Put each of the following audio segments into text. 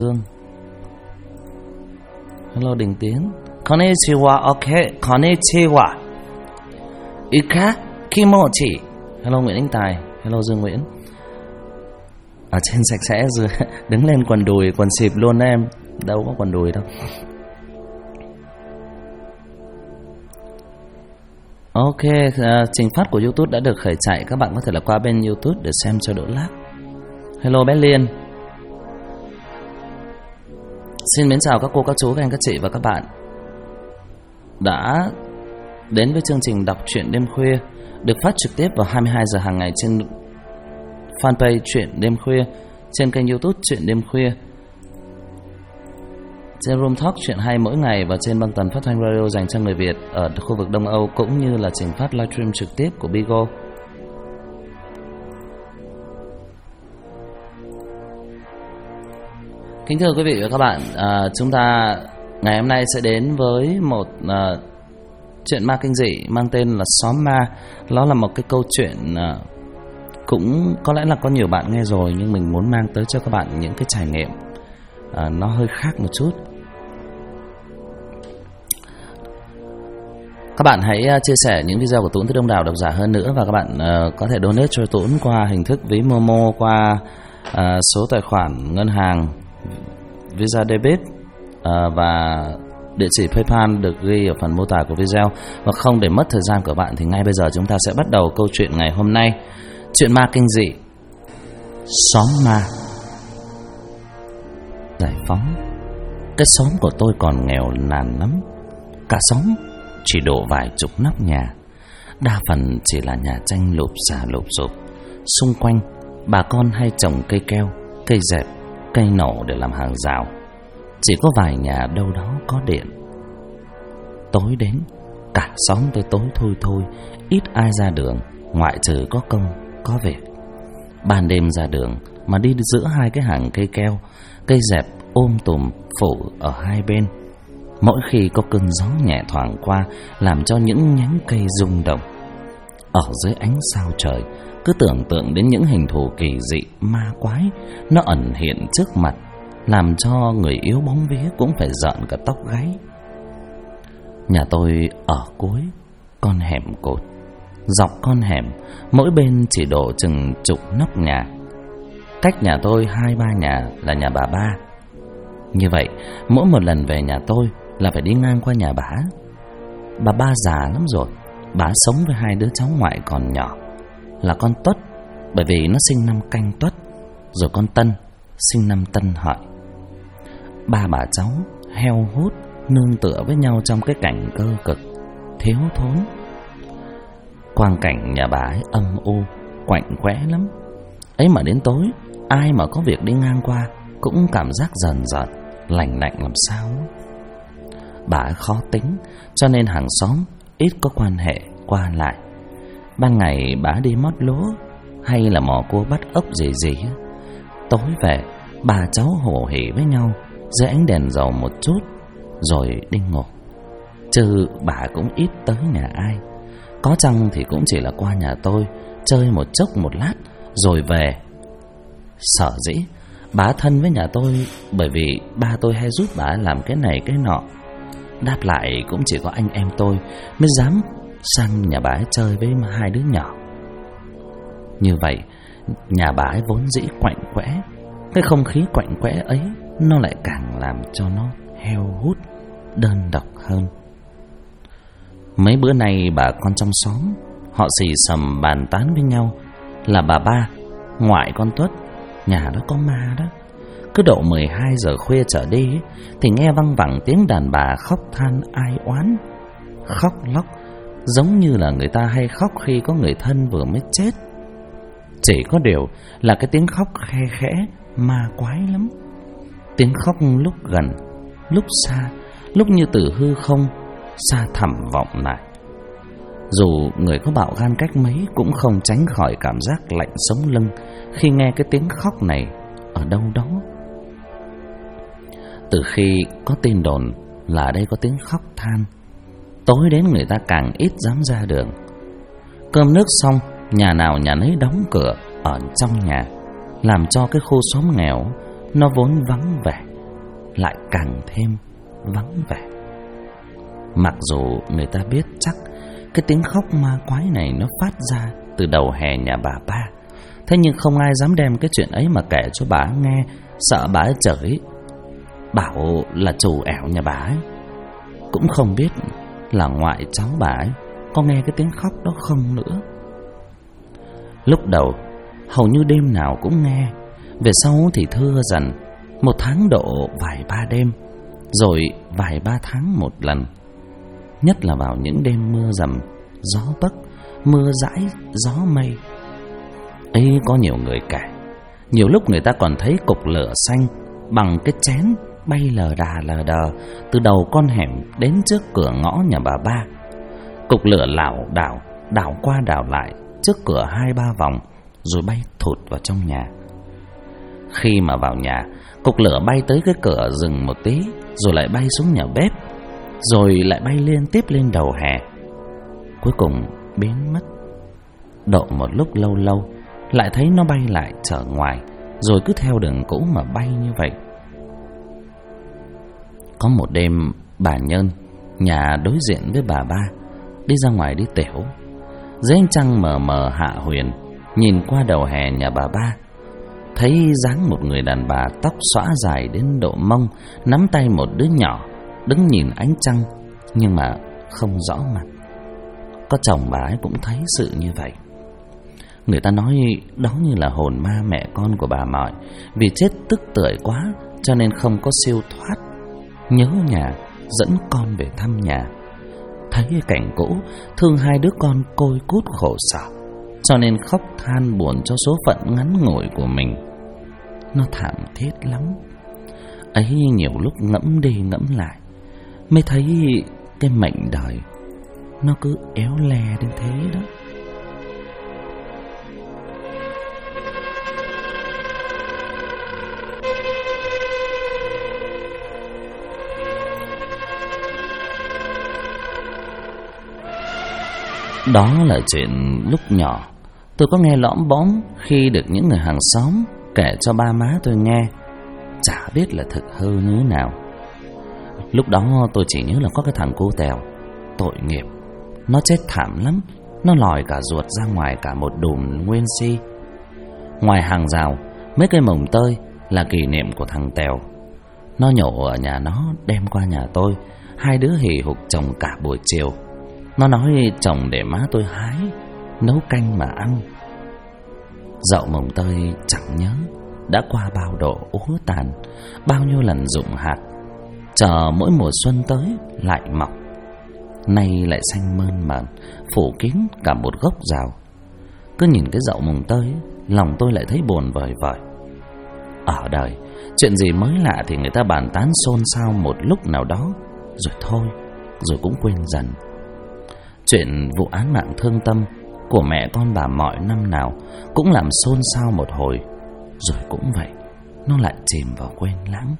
Dương. Hello Đình Tiến. Konnichiwa, ok. Konnichiwa. Ika Kimochi. Hello Nguyễn Anh Tài. Hello Dương Nguyễn. Ở trên sạch sẽ rồi. Đứng lên quần đùi, quần xịp luôn em. Đâu có quần đùi đâu. Ok, trình phát của YouTube đã được khởi chạy. Các bạn có thể là qua bên YouTube để xem cho đỡ lag. Hello bé Liên. Xin mến chào các cô, các chú, các anh, các chị và các bạn đã đến với chương trình đọc truyện đêm khuya, được phát trực tiếp vào 22 giờ hàng ngày trên fanpage Truyện Đêm Khuya, trên kênh YouTube Truyện Đêm Khuya, trên Room Talk Truyện Hay mỗi ngày và trên băng tần phát thanh radio dành cho người Việt ở khu vực Đông Âu, cũng như là trình phát livestream trực tiếp của Bigo. Kính thưa quý vị và các bạn, chúng ta ngày hôm nay sẽ đến với một chuyện ma kinh dị mang tên là Xóm Ma. Nó là một cái câu chuyện cũng có lẽ là có nhiều bạn nghe rồi, nhưng mình muốn mang tới cho các bạn những cái trải nghiệm nó hơi khác một chút. Các bạn hãy chia sẻ những video của Tuấn tới đông đảo độc giả hơn nữa, và các bạn có thể donate cho Tuấn qua hình thức ví Momo, qua số tài khoản ngân hàng Visa Debit và địa chỉ PayPal được ghi ở phần mô tả của video. Và không để mất thời gian của bạn thì ngay bây giờ chúng ta sẽ bắt đầu câu chuyện ngày hôm nay. Chuyện ma kinh dị Xóm Ma. Giải phóng. Cái xóm của tôi còn nghèo nàn lắm. Cả xóm chỉ đổ vài chục nóc nhà, đa phần chỉ là nhà tranh lụp xà lụp xụp. Xung quanh bà con hay trồng cây keo, cây dẹp, cây nổ để làm hàng rào. Chỉ có vài nhà đâu đó có điện. Tối đến, cả xóm tôi tối thui thôi, ít ai ra đường, ngoại trừ có công, có việc. Ban đêm ra đường mà đi giữa hai cái hàng cây keo, cây dẹp tùm phủ ở hai bên. Mỗi khi có cơn gió nhẹ thoảng qua làm cho những nhánh cây rung động. Ở dưới ánh sao trời, cứ tưởng tượng đến những hình thù kỳ dị ma quái nó ẩn hiện trước mặt, làm cho người yếu bóng vía cũng phải rợn cả tóc gáy. Nhà tôi ở cuối con hẻm cột. Dọc con hẻm, mỗi bên chỉ độ chừng chục nóc nhà. Cách nhà tôi 2-3 nhà là nhà bà Ba. Như vậy, mỗi một lần về nhà tôi là phải đi ngang qua nhà bà. Bà Ba già lắm rồi. Bà sống với 2 đứa cháu ngoại còn nhỏ, là con Tuất, bởi vì nó sinh năm Canh Tuất, rồi con Tân, sinh năm Tân Hợi. 3 bà cháu heo hút nương tựa với nhau trong cái cảnh cơ cực, thiếu thốn. Quang cảnh nhà bà ấy âm u, quạnh quẽ lắm. Ấy mà đến tối, ai mà có việc đi ngang qua cũng cảm giác dần dần, lạnh lạnh làm sao. Bà ấy khó tính, cho nên hàng xóm ít có quan hệ qua lại. Ban ngày bà đi mót lúa hay là mò cua bắt ốc gì gì. Tối về, bà cháu hổ hỉ với nhau dưới ánh đèn dầu một chút rồi đi ngủ. Chứ bà cũng ít tới nhà ai. Có chăng thì cũng chỉ là qua nhà tôi chơi một chốc một lát rồi về. Sở dĩ bà thân với nhà tôi bởi vì ba tôi hay giúp bà làm cái này cái nọ. Đáp lại cũng chỉ có anh em tôi mới dám sang nhà bà ấy chơi với 2 đứa nhỏ. Như vậy, nhà bà ấy vốn dĩ quạnh quẽ. Cái không khí quạnh quẽ ấy nó lại càng làm cho nó heo hút, đơn độc hơn. Mấy bữa nay bà con trong xóm họ xì xầm bàn tán với nhau là bà Ba, ngoại con Tuất, nhà đó có ma đó. Cứ độ 12 giờ khuya trở đi thì nghe văng vẳng tiếng đàn bà khóc than ai oán, khóc lóc giống như là người ta hay khóc khi có người thân vừa mới chết. Chỉ có điều là cái tiếng khóc khe khẽ ma quái lắm. Tiếng khóc lúc gần, lúc xa, lúc như từ hư không xa thẳm vọng lại. Dù người có bạo gan cách mấy cũng không tránh khỏi cảm giác lạnh sống lưng khi nghe cái tiếng khóc này ở đâu đó. Từ khi có tin đồn là ở đây có tiếng khóc than, tối đến người ta càng ít dám ra đường. Cơm nước xong, nhà nào nhà nấy đóng cửa ở trong nhà, làm cho cái khu xóm nghèo nó vốn vắng vẻ lại càng thêm vắng vẻ. Mặc dù người ta biết chắc cái tiếng khóc ma quái này nó phát ra từ đầu hè nhà bà ba, thế nhưng không ai dám đem cái chuyện ấy mà kể cho bà nghe, sợ bà ấy chửi, bảo là trù ẻo nhà bà ấy. Cũng không biết là ngoại cháu bà ấy có nghe cái tiếng khóc đó không nữa. Lúc đầu hầu như đêm nào cũng nghe, về sau thì thưa dần, 1 tháng độ vài 3 đêm, rồi vài 3 tháng một lần. Nhất là vào những đêm mưa rầm, gió bấc, mưa dãi, gió mây. Ấy có nhiều người kể, nhiều lúc người ta còn thấy cục lửa xanh bằng cái chén bay lờ đờ từ đầu con hẻm đến trước cửa ngõ nhà bà ba. Cục lửa lảo đảo, đảo qua đảo lại trước cửa 2-3 vòng, rồi bay thụt vào trong nhà. Khi mà vào nhà, cục lửa bay tới cái cửa dừng một tí, rồi lại bay xuống nhà bếp, rồi lại bay liên tiếp lên đầu hè, cuối cùng biến mất. Độ một lúc lâu lâu lại thấy nó bay lại trở ngoài, rồi cứ theo đường cũ mà bay như vậy. Có một đêm bà Nhơn, nhà đối diện với bà ba, đi ra ngoài đi tểu. Dưới ánh trăng mờ mờ hạ huyền, nhìn qua đầu hè nhà bà ba, thấy dáng một người đàn bà tóc xõa dài đến độ mông, nắm tay một đứa nhỏ, đứng nhìn ánh trăng nhưng mà không rõ mặt. Có chồng bà ấy cũng thấy sự như vậy. Người ta nói đó như là hồn ma mẹ con của bà Mọi, vì chết tức tưởi quá cho nên không có siêu thoát, nhớ nhà dẫn con về thăm nhà. Thấy cái cảnh cũ, thương hai đứa con côi cút khổ sở, cho nên khóc than buồn cho số phận ngắn ngủi của mình. Nó thảm thiết lắm. Ấy nhiều lúc ngẫm đi ngẫm lại mới thấy cái mệnh đời nó cứ éo le đến thế đó. Đó là chuyện lúc nhỏ tôi có nghe lõm bõm khi được những người hàng xóm kể cho ba má tôi nghe, chả biết là thực hư như thế nào. Lúc đó tôi chỉ nhớ là có cái thằng cô Tèo, tội nghiệp, nó chết thảm lắm. Nó lòi cả ruột ra ngoài cả một đùm nguyên si. Ngoài hàng rào, mấy cây mồng tơi là kỷ niệm của thằng Tèo. Nó nhổ ở nhà nó đem qua nhà tôi, hai đứa hì hục trồng cả buổi chiều. Nó nói trồng để má tôi hái, nấu canh mà ăn. Dậu mồng tơi chẳng nhớ đã qua bao độ úa tàn, bao nhiêu lần rụng hạt, chờ mỗi mùa xuân tới lại mọc. Nay lại xanh mơn mởn, phủ kín cả một gốc rào. Cứ nhìn cái dậu mồng tơi, lòng tôi lại thấy buồn vời vợi. Ở đời, chuyện gì mới lạ thì người ta bàn tán xôn xao một lúc nào đó, rồi thôi, rồi cũng quên dần. Chuyện vụ án mạng thương tâm của mẹ con bà Mọi năm nào cũng làm xôn xao một hồi, rồi cũng vậy, nó lại chìm vào quên lãng.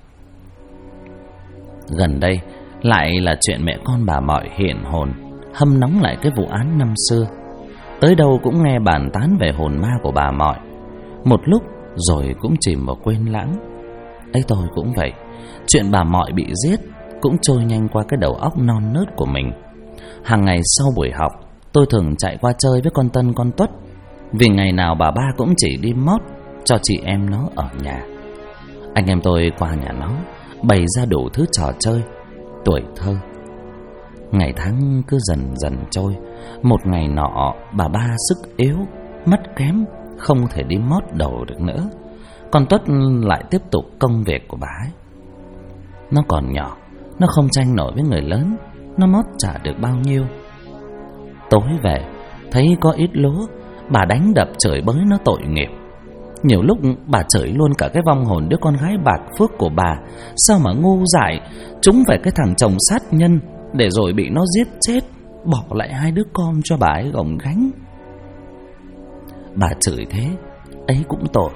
Gần đây lại là chuyện mẹ con bà Mọi hiện hồn, hâm nóng lại cái vụ án năm xưa. Tới đâu cũng nghe bàn tán về hồn ma của bà Mọi, một lúc rồi cũng chìm vào quên lãng. Ấy tôi cũng vậy, chuyện bà Mọi bị giết cũng trôi nhanh qua cái đầu óc non nớt của mình. Hàng ngày sau buổi học, tôi thường chạy qua chơi với con Tân con Tuất, vì ngày nào bà ba cũng chỉ đi mót cho chị em nó ở nhà. Anh em tôi qua nhà nó bày ra đủ thứ trò chơi tuổi thơ. Ngày tháng cứ dần dần trôi. Một ngày nọ bà ba sức yếu, mắt kém, không thể đi mót đầu được nữa. Con Tuất lại tiếp tục công việc của bà ấy. Nó còn nhỏ, nó không tranh nổi với người lớn, nó mót chả được bao nhiêu. Tối về thấy có ít lúa, bà đánh đập chửi bới nó tội nghiệp. Nhiều lúc bà chửi luôn cả cái vong hồn đứa con gái bạc phước của bà. Sao mà ngu dại, chúng phải cái thằng chồng sát nhân, để rồi bị nó giết chết, bỏ lại hai đứa con cho bà ấy gồng gánh. Bà chửi thế, ấy cũng tội.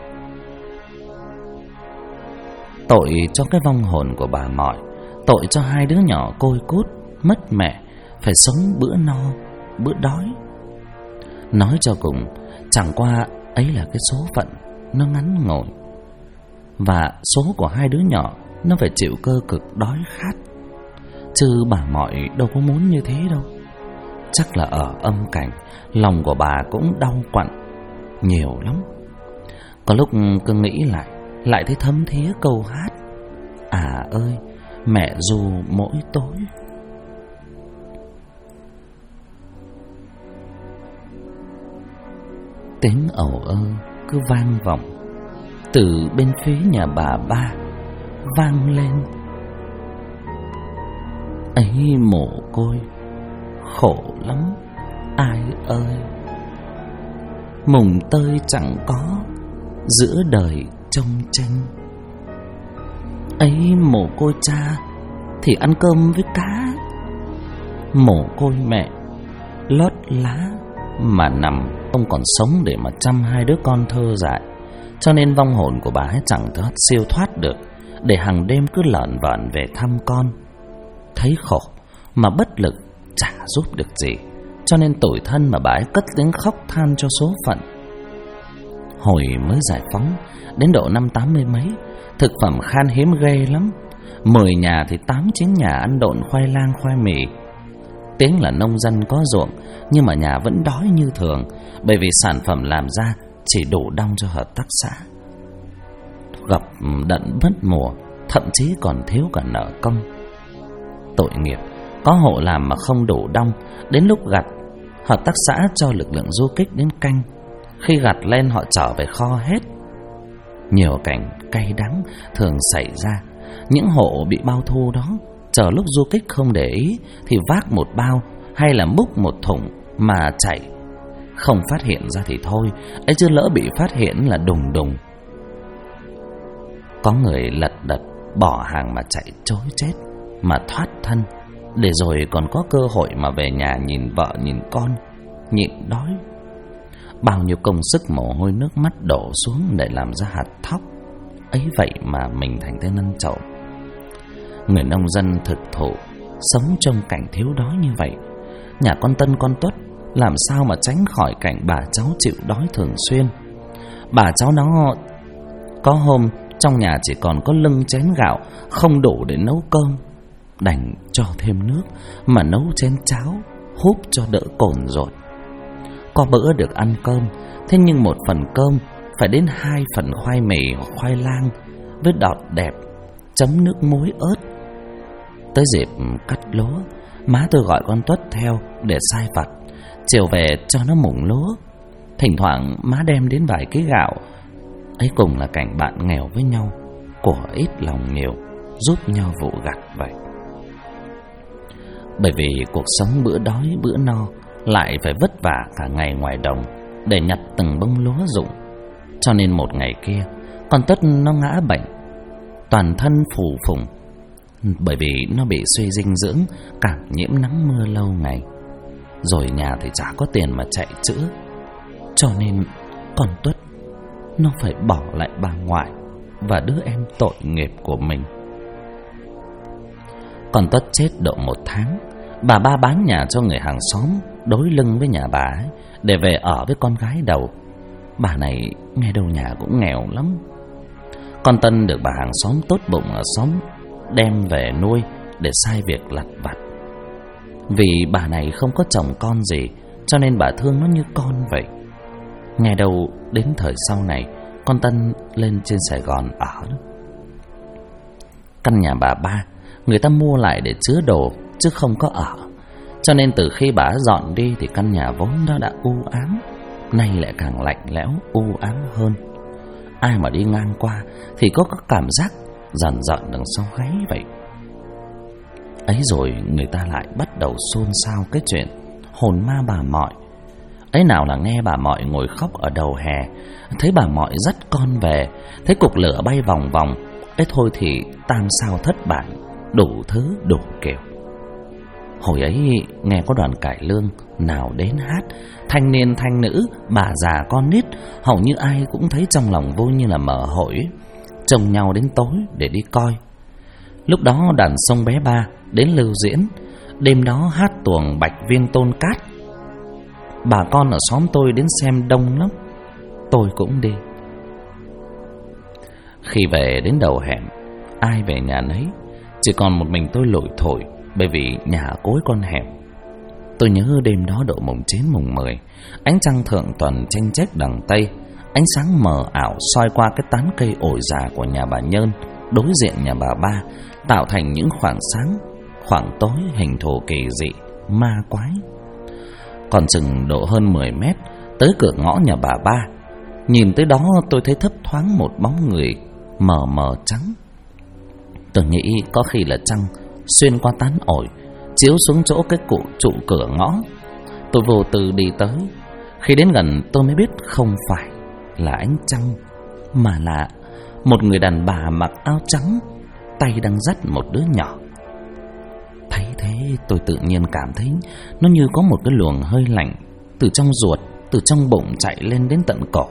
Tội cho cái vong hồn của bà Mọi, tội cho hai đứa nhỏ côi cút, mất mẹ, phải sống bữa no, bữa đói. Nói cho cùng, chẳng qua ấy là cái số phận nó ngắn ngủi. Và số của hai đứa nhỏ nó phải chịu cơ cực đói khát. Chứ bà Mọi đâu có muốn như thế đâu. Chắc là ở âm cảnh, lòng của bà cũng đau quặn nhiều lắm. Có lúc cứ nghĩ lại thấy thấm thía câu hát: à ơi mẹ ru mỗi tối. Tiếng ầu ơ cứ vang vọng từ bên phía nhà bà Ba, vang lên: ấy mồ côi khổ lắm ai ơi, mùng tơi chẳng có giữa đời trông tranh. Ấy mồ côi cha thì ăn cơm với cá, mồ côi mẹ lót lá mà nằm không còn sống để mà chăm hai đứa con thơ dại. Cho nên vong hồn của bà ấy chẳng siêu thoát được, để hàng đêm cứ lởn vởn về thăm con. Thấy khổ mà bất lực chả giúp được gì, cho nên tủi thân mà bà ấy cất tiếng khóc than cho số phận. Hồi mới giải phóng, đến độ năm 80 mấy, thực phẩm khan hiếm ghê lắm. 10 nhà thì 8-9 nhà ăn độn khoai lang khoai mì. Tiếng là nông dân có ruộng, nhưng mà nhà vẫn đói như thường, bởi vì sản phẩm làm ra chỉ đủ đong cho hợp tác xã. Gặp đận mất mùa, thậm chí còn thiếu cả nợ công. Tội nghiệp, có hộ làm mà không đủ đong, đến lúc gặt, hợp tác xã cho lực lượng du kích đến canh. Khi gặt lên họ trở về kho hết. Nhiều cảnh cay đắng thường xảy ra. Những hộ bị bao thu đó, chờ lúc du kích không để ý thì vác một bao hay là múc một thùng mà chạy. Không phát hiện ra thì thôi, ấy chứ lỡ bị phát hiện là đùng đùng. Có người lật đật bỏ hàng mà chạy trối chết mà thoát thân, để rồi còn có cơ hội mà về nhà nhìn vợ nhìn con, nhịn đói. Bao nhiêu công sức mồ hôi nước mắt đổ xuống để làm ra hạt thóc, ấy vậy mà mình thành tên ăn trộm. Người nông dân thực thụ sống trong cảnh thiếu đói như vậy, nhà con Tân con Tuất làm sao mà tránh khỏi cảnh bà cháu chịu đói thường xuyên. Bà cháu nó có hôm trong nhà chỉ còn có lưng chén gạo, không đủ để nấu cơm, đành cho thêm nước mà nấu chén cháo húp cho đỡ cồn ruột. Có bữa được ăn cơm, thế nhưng một phần cơm phải đến 2 phần khoai mì hoặc khoai lang với đọt đẹp, chấm nước muối ớt. Tới dịp cắt lúa, má tôi gọi con Tuất theo để sai vặt, chiều về cho nó mùng lúa. Thỉnh thoảng má đem đến vài ký gạo. Ấy cùng là cảnh bạn nghèo với nhau, của ít lòng nhiều, giúp nhau vụ gặt vậy. Bởi vì cuộc sống bữa đói bữa no, lại phải vất vả cả ngày ngoài đồng để nhặt từng bông lúa rụng. Cho nên một ngày kia, con Tất nó ngã bệnh, toàn thân phù phùng, bởi vì nó bị suy dinh dưỡng, cảm nhiễm nắng mưa lâu ngày. Rồi nhà thì chả có tiền mà chạy chữa, cho nên con Tuất nó phải bỏ lại bà ngoại và đứa em tội nghiệp của mình. Con Tuất chết độ 1 tháng, bà Ba bán nhà cho người hàng xóm đối lưng với nhà bà ấy để về ở với con gái đầu. Bà này nghe đâu nhà cũng nghèo lắm. Con Tân được bà hàng xóm tốt bụng ở xóm đem về nuôi để sai việc lặt vặt. Vì bà này không có chồng con gì, cho nên bà thương nó như con vậy. Nghe đâu đến thời sau này, con Tân lên trên Sài Gòn ở. Căn nhà bà Ba người ta mua lại để chứa đồ chứ không có ở, cho nên từ khi bà dọn đi thì căn nhà vốn nó đã u ám, nay lại càng lạnh lẽo u ám hơn. Ai mà đi ngang qua thì có cảm giác dần dần đằng sau gáy vậy. Ấy rồi người ta lại bắt đầu xôn xao cái chuyện hồn ma bà Mọi. Ấy nào là nghe bà Mọi ngồi khóc ở đầu hè, thấy bà Mọi dắt con về, thấy cục lửa bay vòng vòng. Ấy thôi thì tam sao thất bản, đủ thứ đủ kiểu. Hồi ấy nghe có đoàn cải lương nào đến hát, thanh niên thanh nữ, bà già con nít, hầu như ai cũng thấy trong lòng vui như là mở hội, chồng nhau đến tối để đi coi. Lúc đó đàn Sông Bé Ba đến lưu diễn, đêm đó hát tuồng Bạch Viên Tôn Cát. Bà con ở xóm tôi đến xem đông lắm, tôi cũng đi. Khi về đến đầu hẻm, ai về nhà nấy, chỉ còn một mình tôi lủi thủi, bởi vì nhà cối con hẻm. Tôi nhớ đêm đó độ mùng 9 mùng 10, ánh trăng thượng tuần chênh chếch đằng Tây, ánh sáng mờ ảo soi qua cái tán cây ổi già của nhà bà Nhơn đối diện nhà bà Ba, tạo thành những khoảng sáng, khoảng tối hình thù kỳ dị, ma quái. Còn chừng độ hơn 10 mét tới cửa ngõ nhà bà Ba, nhìn tới đó tôi thấy thấp thoáng một bóng người mờ mờ trắng. Tôi nghĩ có khi là trăng xuyên qua tán ổi chiếu xuống chỗ cái trụ cửa ngõ. Tôi vô tư đi tới. Khi đến gần tôi mới biết không phải là ánh trăng, mà là một người đàn bà mặc áo trắng, tay đang dắt một đứa nhỏ. Thấy thế tôi tự nhiên cảm thấy nó như có một cái luồng hơi lạnh từ trong ruột, từ trong bụng chạy lên đến tận cổ.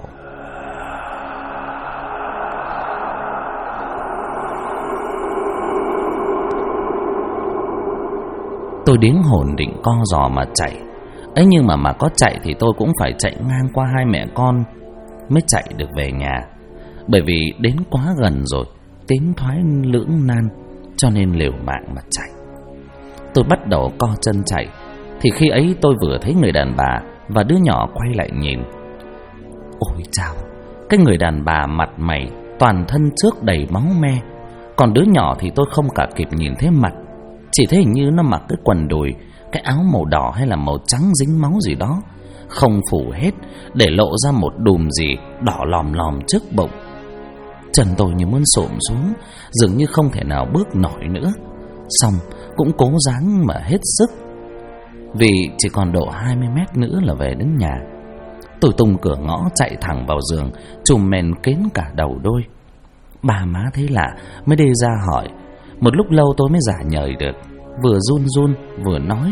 Tôi điếng hồn định co giò mà chạy. Ấy nhưng mà có chạy thì tôi cũng phải chạy ngang qua hai mẹ con mới chạy được về nhà. Bởi vì đến quá gần rồi, tiến thoái lưỡng nan, cho nên liều mạng mà chạy. Tôi bắt đầu co chân chạy, thì khi ấy tôi vừa thấy người đàn bà và đứa nhỏ quay lại nhìn. Ôi chao, cái người đàn bà mặt mày toàn thân trước đầy máu me, còn đứa nhỏ thì tôi không cả kịp nhìn thấy mặt, chỉ thấy hình như nó mặc cái quần đùi, cái áo màu đỏ hay là màu trắng dính máu gì đó, không phủ hết, để lộ ra một đùm gì đỏ lòm lòm trước bụng. Chân tôi như muốn xổm xuống, dường như không thể nào bước nổi nữa. Xong cũng cố gắng mà hết sức, vì chỉ còn độ 20 mét nữa là về đến nhà. Tôi tung cửa ngõ chạy thẳng vào giường, trùm mền kín cả đầu đôi. Bà má thấy lạ mới đi ra hỏi. Một lúc lâu tôi mới giả nhời được, vừa run run vừa nói: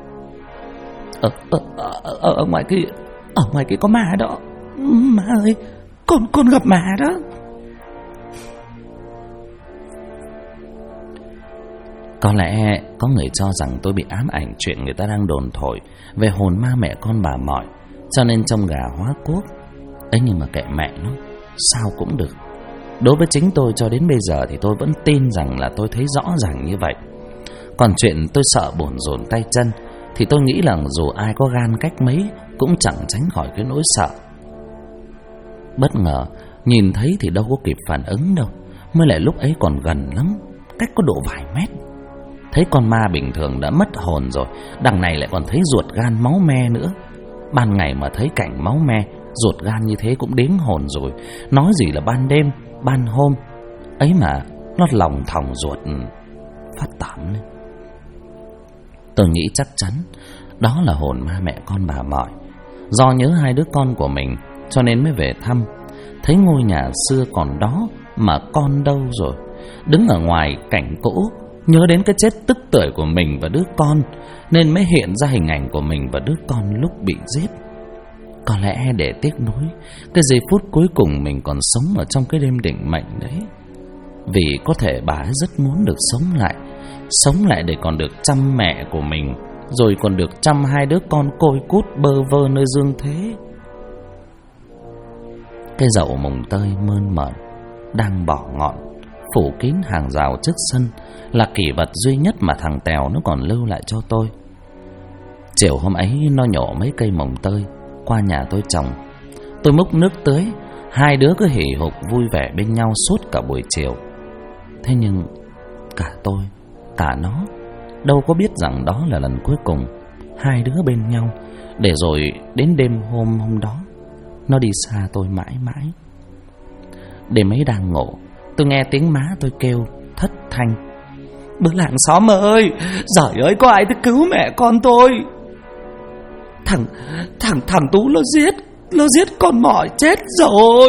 Ở ngoài kia có ma đó. Má ơi, con gặp ma đó. Có lẽ có người cho rằng tôi bị ám ảnh chuyện người ta đang đồn thổi về hồn ma mẹ con bà Mọi, cho nên trông gà hóa cuốc. Ấy nhưng mà kệ mẹ nó, sao cũng được. Đối với chính tôi cho đến bây giờ thì tôi vẫn tin rằng là tôi thấy rõ ràng như vậy. Còn chuyện tôi sợ bồn rồn tay chân thì tôi nghĩ là dù ai có gan cách mấy cũng chẳng tránh khỏi cái nỗi sợ. Bất ngờ nhìn thấy thì đâu có kịp phản ứng đâu, mới lại lúc ấy còn gần lắm, cách có độ vài mét. Thấy con ma bình thường đã mất hồn rồi, đằng này lại còn thấy ruột gan máu me nữa. Ban ngày mà thấy cảnh máu me, ruột gan như thế cũng đến hồn rồi, nói gì là ban đêm, ban hôm. Ấy mà nó lòng thòng ruột phát tẩm lên. Tôi nghĩ chắc chắn đó là hồn ma mẹ con bà Mọi. Do nhớ hai đứa con của mình cho nên mới về thăm. Thấy ngôi nhà xưa còn đó mà con đâu rồi, đứng ở ngoài cảnh cũ, nhớ đến cái chết tức tưởi của mình và đứa con, nên mới hiện ra hình ảnh của mình và đứa con lúc bị giết. Có lẽ để tiếc nuối cái giây phút cuối cùng mình còn sống ở trong cái đêm định mệnh đấy. Vì có thể bà ấy rất muốn được sống lại để còn được chăm mẹ của mình, rồi còn được chăm hai đứa con côi cút bơ vơ nơi dương thế. Cây dậu mồng tơi mơn mởn đang bỏ ngọn, phủ kín hàng rào trước sân, là kỷ vật duy nhất mà thằng Tèo nó còn lưu lại cho tôi. Chiều hôm ấy nó nhổ mấy cây mồng tơi qua nhà tôi trồng. Tôi múc nước tưới, hai đứa cứ hì hục vui vẻ bên nhau suốt cả buổi chiều. Thế nhưng cả tôi, cả nó đâu có biết rằng đó là lần cuối cùng hai đứa bên nhau, để rồi đến đêm hôm đó nó đi xa tôi mãi mãi. Đêm ấy đang ngủ, tôi nghe tiếng má tôi kêu thất thanh: "Bữa làng xóm ơi, giời ơi, có ai tới cứu mẹ con tôi. Thằng Tú nó giết con Mọi chết rồi."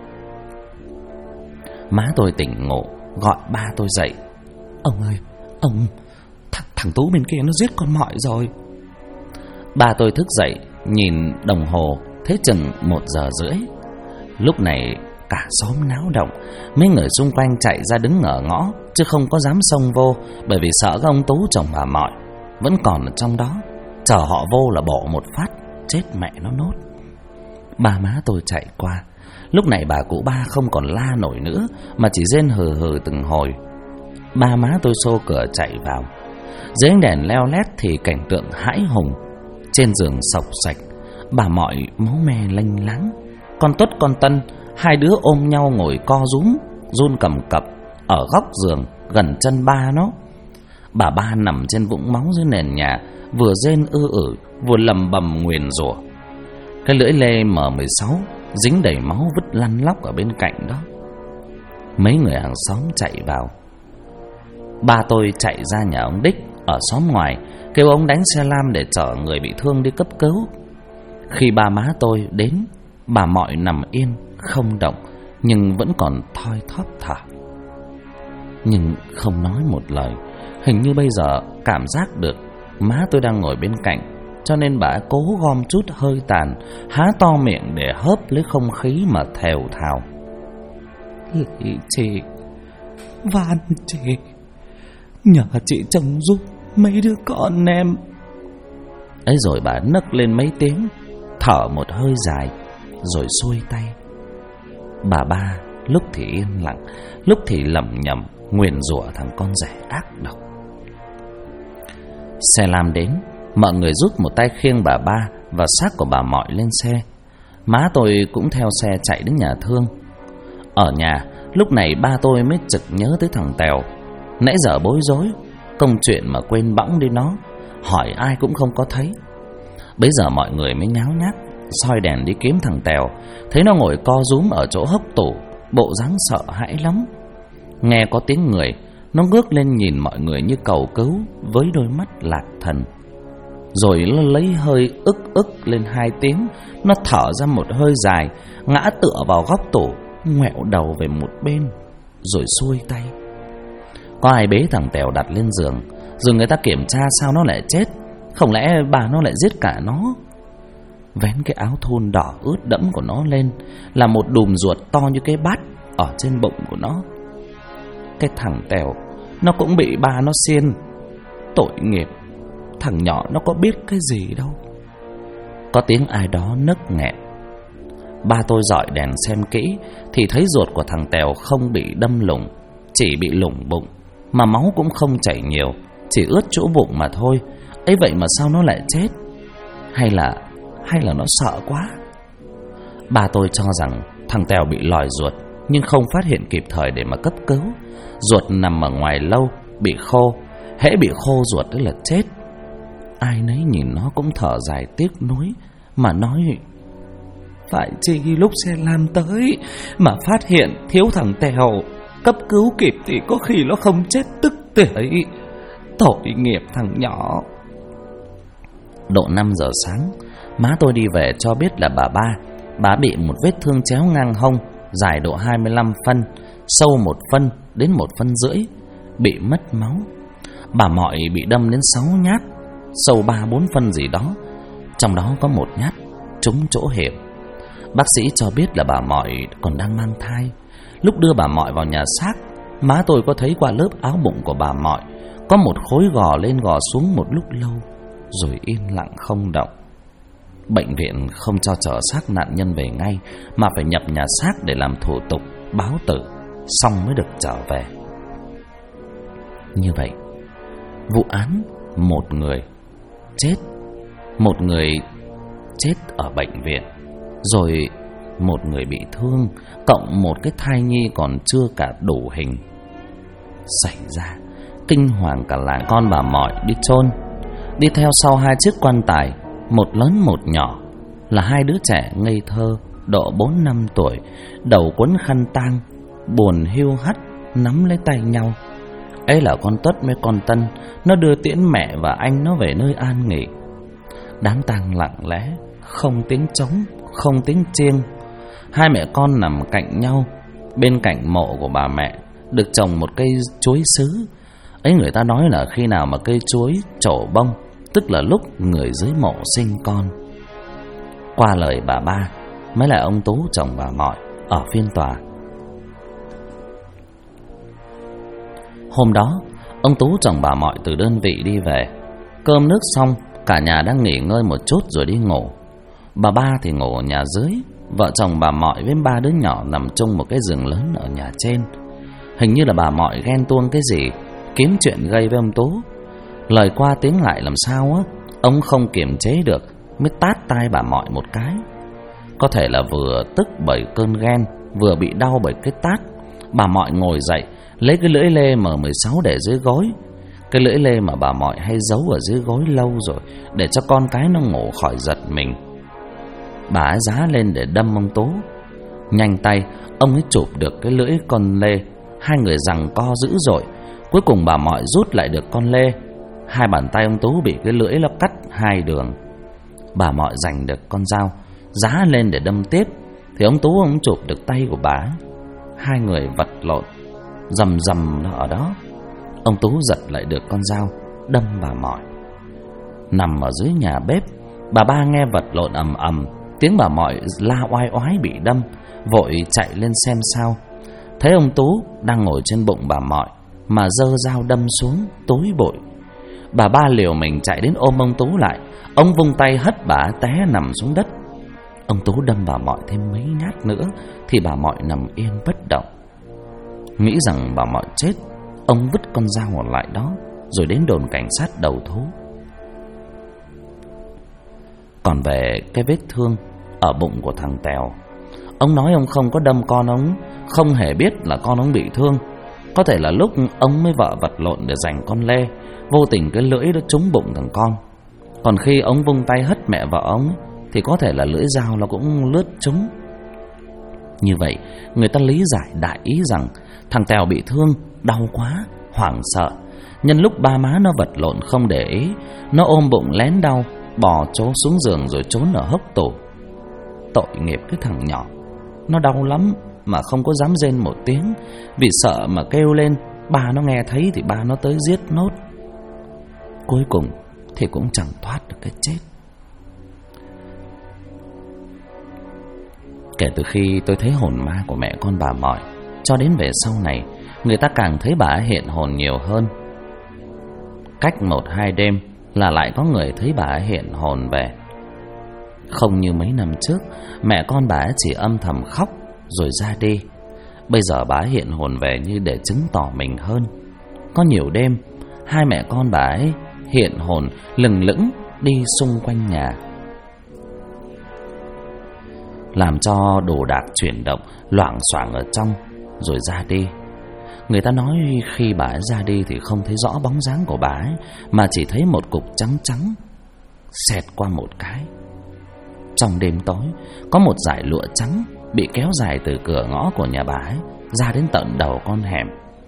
Má tôi tỉnh ngộ gọi ba tôi dậy: "Ông ơi, ông, thằng Tú bên kia nó giết con Mọi rồi." Ba tôi thức dậy, nhìn đồng hồ thấy chừng 1:30. Lúc này cả xóm náo động, mấy người xung quanh chạy ra đứng ở ngõ, chứ không có dám xông vô, bởi vì sợ cái ông Tú chồng bà Mọi vẫn còn ở trong đó, chờ họ vô là bỏ một phát chết mẹ nó nốt. Ba má tôi chạy qua. Lúc này bà cụ Ba không còn la nổi nữa, mà chỉ rên hừ hừ từng hồi. ba má tôi xô cửa chạy vào. Dưới ánh đèn leo lét thì cảnh tượng hãi hùng. Trên giường sộc sạch, bà Mọi máu me lênh láng. Con Tuất con Tân, hai đứa ôm nhau ngồi co rúm, run cầm cập ở góc giường gần chân ba nó. Bà ba nằm trên vũng máu dưới nền nhà, vừa rên ư ử, vừa lầm bầm nguyền rủa. Cái lưỡi lê M16 dính đầy máu vứt lăn lóc ở bên cạnh đó. Mấy người hàng xóm chạy vào. Ba tôi chạy ra nhà ông Đích ở xóm ngoài, kêu ông đánh xe lam để chở người bị thương đi cấp cứu. Khi ba má tôi đến, bà Mọi nằm yên không động, nhưng vẫn còn thoi thóp thở, nhưng không nói một lời. Hình như bây giờ cảm giác được má tôi đang ngồi bên cạnh, cho nên bà cố gom chút hơi tàn, há to miệng để hớp lấy không khí mà thều thào: "Lạy chị, van chị, nhờ chị trông giúp mấy đứa con em." Ấy rồi bà nấc lên mấy tiếng, thở một hơi dài, rồi xuôi tay. Bà ba lúc thì yên lặng, lúc thì lẩm nhẩm nguyền rủa thằng con rể ác độc. Xe lam đến, mọi người rút một tay khiêng bà ba và xác của bà Mọi lên xe. Má tôi cũng theo xe chạy đến nhà thương. Ở nhà, lúc này ba tôi mới chực nhớ tới thằng Tèo. Nãy giờ bối rối, công chuyện mà quên bẵng đi nó, hỏi ai cũng không có thấy. Bây giờ mọi người mới nháo nhác soi đèn đi kiếm thằng Tèo, thấy nó ngồi co rúm ở chỗ hốc tủ, bộ dáng sợ hãi lắm. Nghe có tiếng người, nó ngước lên nhìn mọi người như cầu cứu với đôi mắt lạc thần. Rồi nó lấy hơi ức lên 2 tiếng, nó thở ra một hơi dài, ngã tựa vào góc tủ, ngoẹo đầu về một bên, rồi xuôi tay. Có ai bế thằng Tèo đặt lên giường, rồi người ta kiểm tra sao nó lại chết. Không lẽ bà nó lại giết cả nó? Vén cái áo thun đỏ ướt đẫm của nó lên là một đùm ruột to như cái bát ở trên bụng của nó. Cái thằng Tèo nó cũng bị ba nó xiên. Tội nghiệp, thằng nhỏ nó có biết cái gì đâu. Có tiếng ai đó nấc nghẹn. Ba tôi dọi đèn xem kỹ thì thấy ruột của thằng Tèo không bị đâm lủng, chỉ bị lủng bụng, mà máu cũng không chảy nhiều, chỉ ướt chỗ bụng mà thôi. Ấy vậy mà sao nó lại chết? Hay là nó sợ quá? Ba tôi cho rằng thằng Tèo bị lòi ruột, nhưng không phát hiện kịp thời để mà cấp cứu. Ruột nằm ở ngoài lâu, bị khô, hễ bị khô ruột tức là chết. Ai nấy nhìn nó cũng thở dài tiếc nuối, mà nói: "Phải chi lúc xe lam tới mà phát hiện thiếu thằng Tèo, cấp cứu kịp thì có khi nó không chết tức tưởi. Tội nghiệp thằng nhỏ." Độ 5 giờ sáng, má tôi đi về cho biết là bà bị một vết thương chéo ngang hông, dài độ 25 phân, sâu 1 phân đến 1,5 phân, bị mất máu. Bà Mọi bị đâm đến 6 nhát, sâu 3-4 phân gì đó, trong đó có 1 nhát trúng chỗ hiểm. Bác sĩ cho biết là bà Mọi còn đang mang thai. Lúc đưa bà Mọi vào nhà xác, má tôi có thấy qua lớp áo bụng của bà Mọi có một khối gò lên gò xuống một lúc lâu, rồi yên lặng không động. Bệnh viện không cho chở xác nạn nhân về ngay, mà phải nhập nhà xác để làm thủ tục báo tử, xong mới được trở về. Như vậy, vụ án một người chết ở bệnh viện, rồi một người bị thương, cộng một cái thai nhi còn chưa cả đủ hình, xảy ra kinh hoàng cả làng. Con bà Mọi đi chôn, đi theo sau 2 chiếc quan tài, một lớn một nhỏ, là 2 đứa trẻ ngây thơ độ 4-5 tuổi, đầu quấn khăn tang, buồn hiu hắt nắm lấy tay nhau. Ấy là con Tuất với con Tân, nó đưa tiễn mẹ và anh nó về nơi an nghỉ. Đám tang lặng lẽ, không tiếng trống, không tiếng chiêng. 2 mẹ con nằm cạnh nhau. Bên cạnh mộ của bà mẹ được trồng một cây chuối sứ. Ấy người ta nói là khi nào mà cây chuối trổ bông, tức là lúc người dưới mộ sinh con. Qua lời bà ba mới là ông Tú chồng bà Mọi ở phiên tòa. Hôm đó, ông Tú chồng bà Mọi từ đơn vị đi về. Cơm nước xong, cả nhà đang nghỉ ngơi một chút rồi đi ngủ. Bà ba thì ngủ ở nhà dưới, vợ chồng bà Mọi với 3 đứa nhỏ nằm chung một cái giường lớn ở nhà trên. Hình như là bà Mọi ghen tuông cái gì, kiếm chuyện gây với ông Tú. Lời qua tiếng lại làm sao á, ông không kiềm chế được, mới tát tai bà Mọi một cái. Có thể là vừa tức bởi cơn ghen, vừa bị đau bởi cái tát, bà Mọi ngồi dậy, lấy cái lưỡi lê M16 để dưới gối. Cái lưỡi lê mà bà Mọi hay giấu ở dưới gối lâu rồi, để cho con cái nó ngủ khỏi giật mình. Bà ấy giá lên để đâm ông Tú. Nhanh tay, ông ấy chụp được cái lưỡi con lê. Hai người giằng co dữ dội. Cuối cùng bà Mọi rút lại được con lê. Hai bàn tay ông Tú bị cái lưỡi nó cắt hai đường. Bà Mọi giành được con dao, giá lên để đâm tiếp, thì ông Tú ông chụp được tay của bà ấy. Hai người vật lộn rầm rầm nó ở đó. Ông Tú giật lại được con dao, đâm bà Mọi. Nằm ở dưới nhà bếp, bà ba nghe vật lộn ầm ầm, tiếng bà Mọi la oai oái bị đâm, vội chạy lên xem sao. Thấy ông Tú đang ngồi trên bụng bà Mọi mà giơ dao đâm xuống túi bụi. Bà ba liều mình chạy đến ôm ông Tú lại. Ông vung tay hất bà té nằm xuống đất. Ông Tú đâm bà Mọi thêm mấy nhát nữa thì bà Mọi nằm yên bất động. Nghĩ rằng bà Mọi chết, ông vứt con dao lại đó, rồi đến đồn cảnh sát đầu thú. Còn về cái vết thương ở bụng của thằng Tèo, ông nói ông không có đâm con ông, không hề biết là con ông bị thương. Có thể là lúc ông mới vợ vật lộn để giành con lê, vô tình cái lưỡi nó trúng bụng thằng con. Còn khi ông vung tay hất mẹ vợ ông thì có thể là lưỡi dao nó cũng lướt trúng. Như vậy người ta lý giải đại ý rằng thằng Tèo bị thương, đau quá, hoảng sợ. Nhân lúc ba má nó vật lộn không để ý, nó ôm bụng lén đau, bò trốn xuống giường rồi trốn ở hốc tủ. Tội nghiệp cái thằng nhỏ, nó đau lắm mà không có dám rên một tiếng, vì sợ mà kêu lên ba nó nghe thấy thì ba nó tới giết nốt. Cuối cùng thì cũng chẳng thoát được cái chết. Kể từ khi tôi thấy hồn ma của mẹ con bà Mọi, cho đến về sau này, người ta càng thấy bà ấy hiện hồn nhiều hơn. Cách 1-2 đêm là lại có người thấy bà ấy hiện hồn về. Không như mấy năm trước, mẹ con bà ấy chỉ âm thầm khóc rồi ra đi. Bây giờ bà ấy hiện hồn về như để chứng tỏ mình hơn. Có nhiều đêm, hai mẹ con bà ấy hiện hồn lừng lững đi xung quanh nhà, làm cho đồ đạc chuyển động loảng xoảng ở trong rồi ra đi. Người ta nói khi bà ấy ra đi thì không thấy rõ bóng dáng của bà ấy, mà chỉ thấy một cục trắng trắng xẹt qua một cái. Trong đêm tối, có một dải lụa trắng bị kéo dài từ cửa ngõ của nhà bà ấy ra đến tận đầu con hẻm.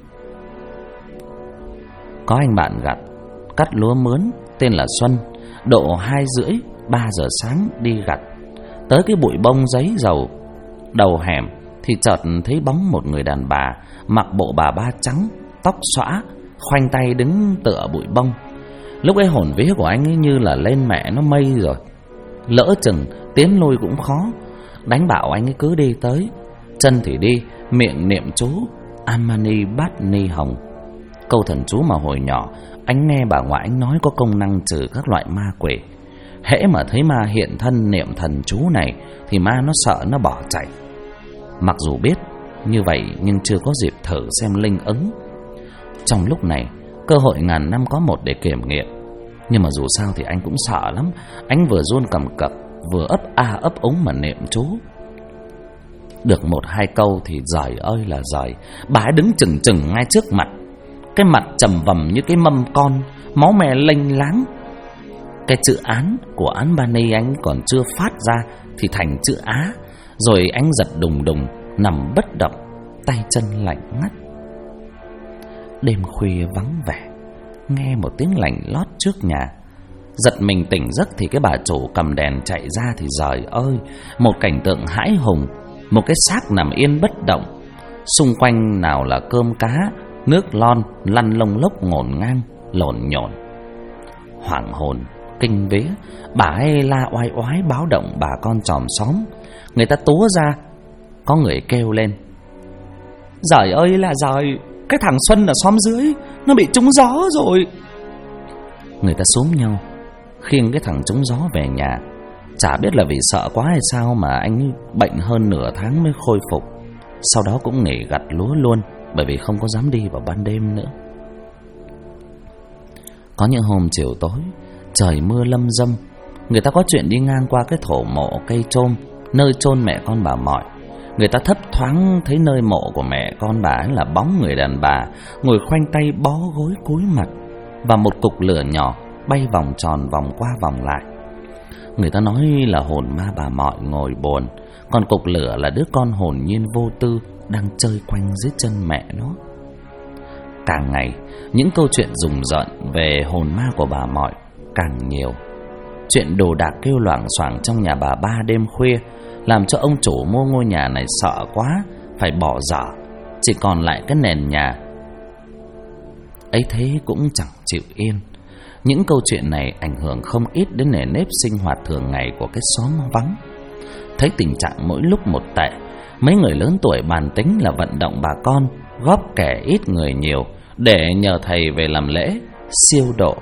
Có anh bạn cắt lúa mướn tên là Xuân, độ 2:30-3 giờ sáng đi gặt. Tới cái bụi bông giấy dầu đầu hẻm thì chợt thấy bóng một người đàn bà mặc bộ bà ba trắng, tóc xõa, khoanh tay đứng tựa bụi bông. Lúc ấy hồn vía của anh ấy như là lên mẹ nó mây rồi, lỡ chừng tiến lui cũng khó. Đánh bảo anh ấy cứ đi tới, chân thì đi, miệng niệm chú Amani Bát Ni Hồng, câu thần chú mà hồi nhỏ anh nghe bà ngoại anh nói có công năng trừ các loại ma quỷ. Hễ mà thấy ma hiện thân niệm thần chú này thì ma nó sợ nó bỏ chạy. Mặc dù biết như vậy nhưng chưa có dịp thử xem linh ứng. Trong lúc này cơ hội ngàn năm có một để kiểm nghiệm, nhưng mà dù sao thì anh cũng sợ lắm. Anh vừa run cầm cập, vừa ấp úng mà niệm chú. Được 1-2 câu thì giời ơi là giời, bà ấy đứng chừng chừng ngay trước mặt, cái mặt trầm vầm như cái mâm con, máu me lênh láng. Cái chữ án của án Bani anh còn chưa phát ra thì thành chữ Á. Rồi anh giật đùng đùng, nằm bất động, tay chân lạnh ngắt. Đêm khuya vắng vẻ, nghe một tiếng lạnh lót trước nhà. Giật mình tỉnh giấc thì cái bà chủ cầm đèn chạy ra thì giời ơi, một cảnh tượng hãi hùng. Một cái xác nằm yên bất động, xung quanh nào là cơm cá, nước lon lăn lông lốc ngổn ngang lộn nhổn. Hoảng hồn kinh vía, bà ấy la oai oái báo động bà con chòm xóm. Người ta túa ra, có người kêu lên: "Giời ơi là giời, cái thằng Xuân ở xóm dưới nó bị trúng gió rồi." Người ta xúm nhau khiêng cái thằng trúng gió về nhà. Chả biết là vì sợ quá hay sao mà anh bệnh hơn nửa tháng mới khôi phục. Sau đó cũng nghỉ gặt lúa luôn. bởi vì không có dám đi vào ban đêm nữa. Có những hôm chiều tối, trời mưa lâm dâm, người ta có chuyện đi ngang qua cái thổ mộ cây chôm, nơi chôn mẹ con bà Mọi. Người ta thấp thoáng thấy nơi mộ của mẹ con bà ấy là bóng người đàn bà ngồi khoanh tay bó gối cúi mặt, và một cục lửa nhỏ bay vòng tròn vòng qua vòng lại. Người ta nói là hồn ma bà Mọi ngồi buồn, còn cục lửa là đứa con hồn nhiên vô tư đang chơi quanh dưới chân mẹ nó. Càng ngày, những câu chuyện rùng rợn về hồn ma của bà Mọi càng nhiều. Chuyện đồ đạc kêu loảng xoảng trong nhà bà Ba đêm khuya làm cho ông chủ mua ngôi nhà này sợ quá, phải bỏ dở, chỉ còn lại cái nền nhà ấy thế cũng chẳng chịu yên. Những câu chuyện này ảnh hưởng không ít đến nề nếp sinh hoạt thường ngày của cái xóm vắng. Thấy tình trạng mỗi lúc một tệ, mấy người lớn tuổi bàn tính là vận động bà con góp kẻ ít người nhiều để nhờ thầy về làm lễ siêu độ.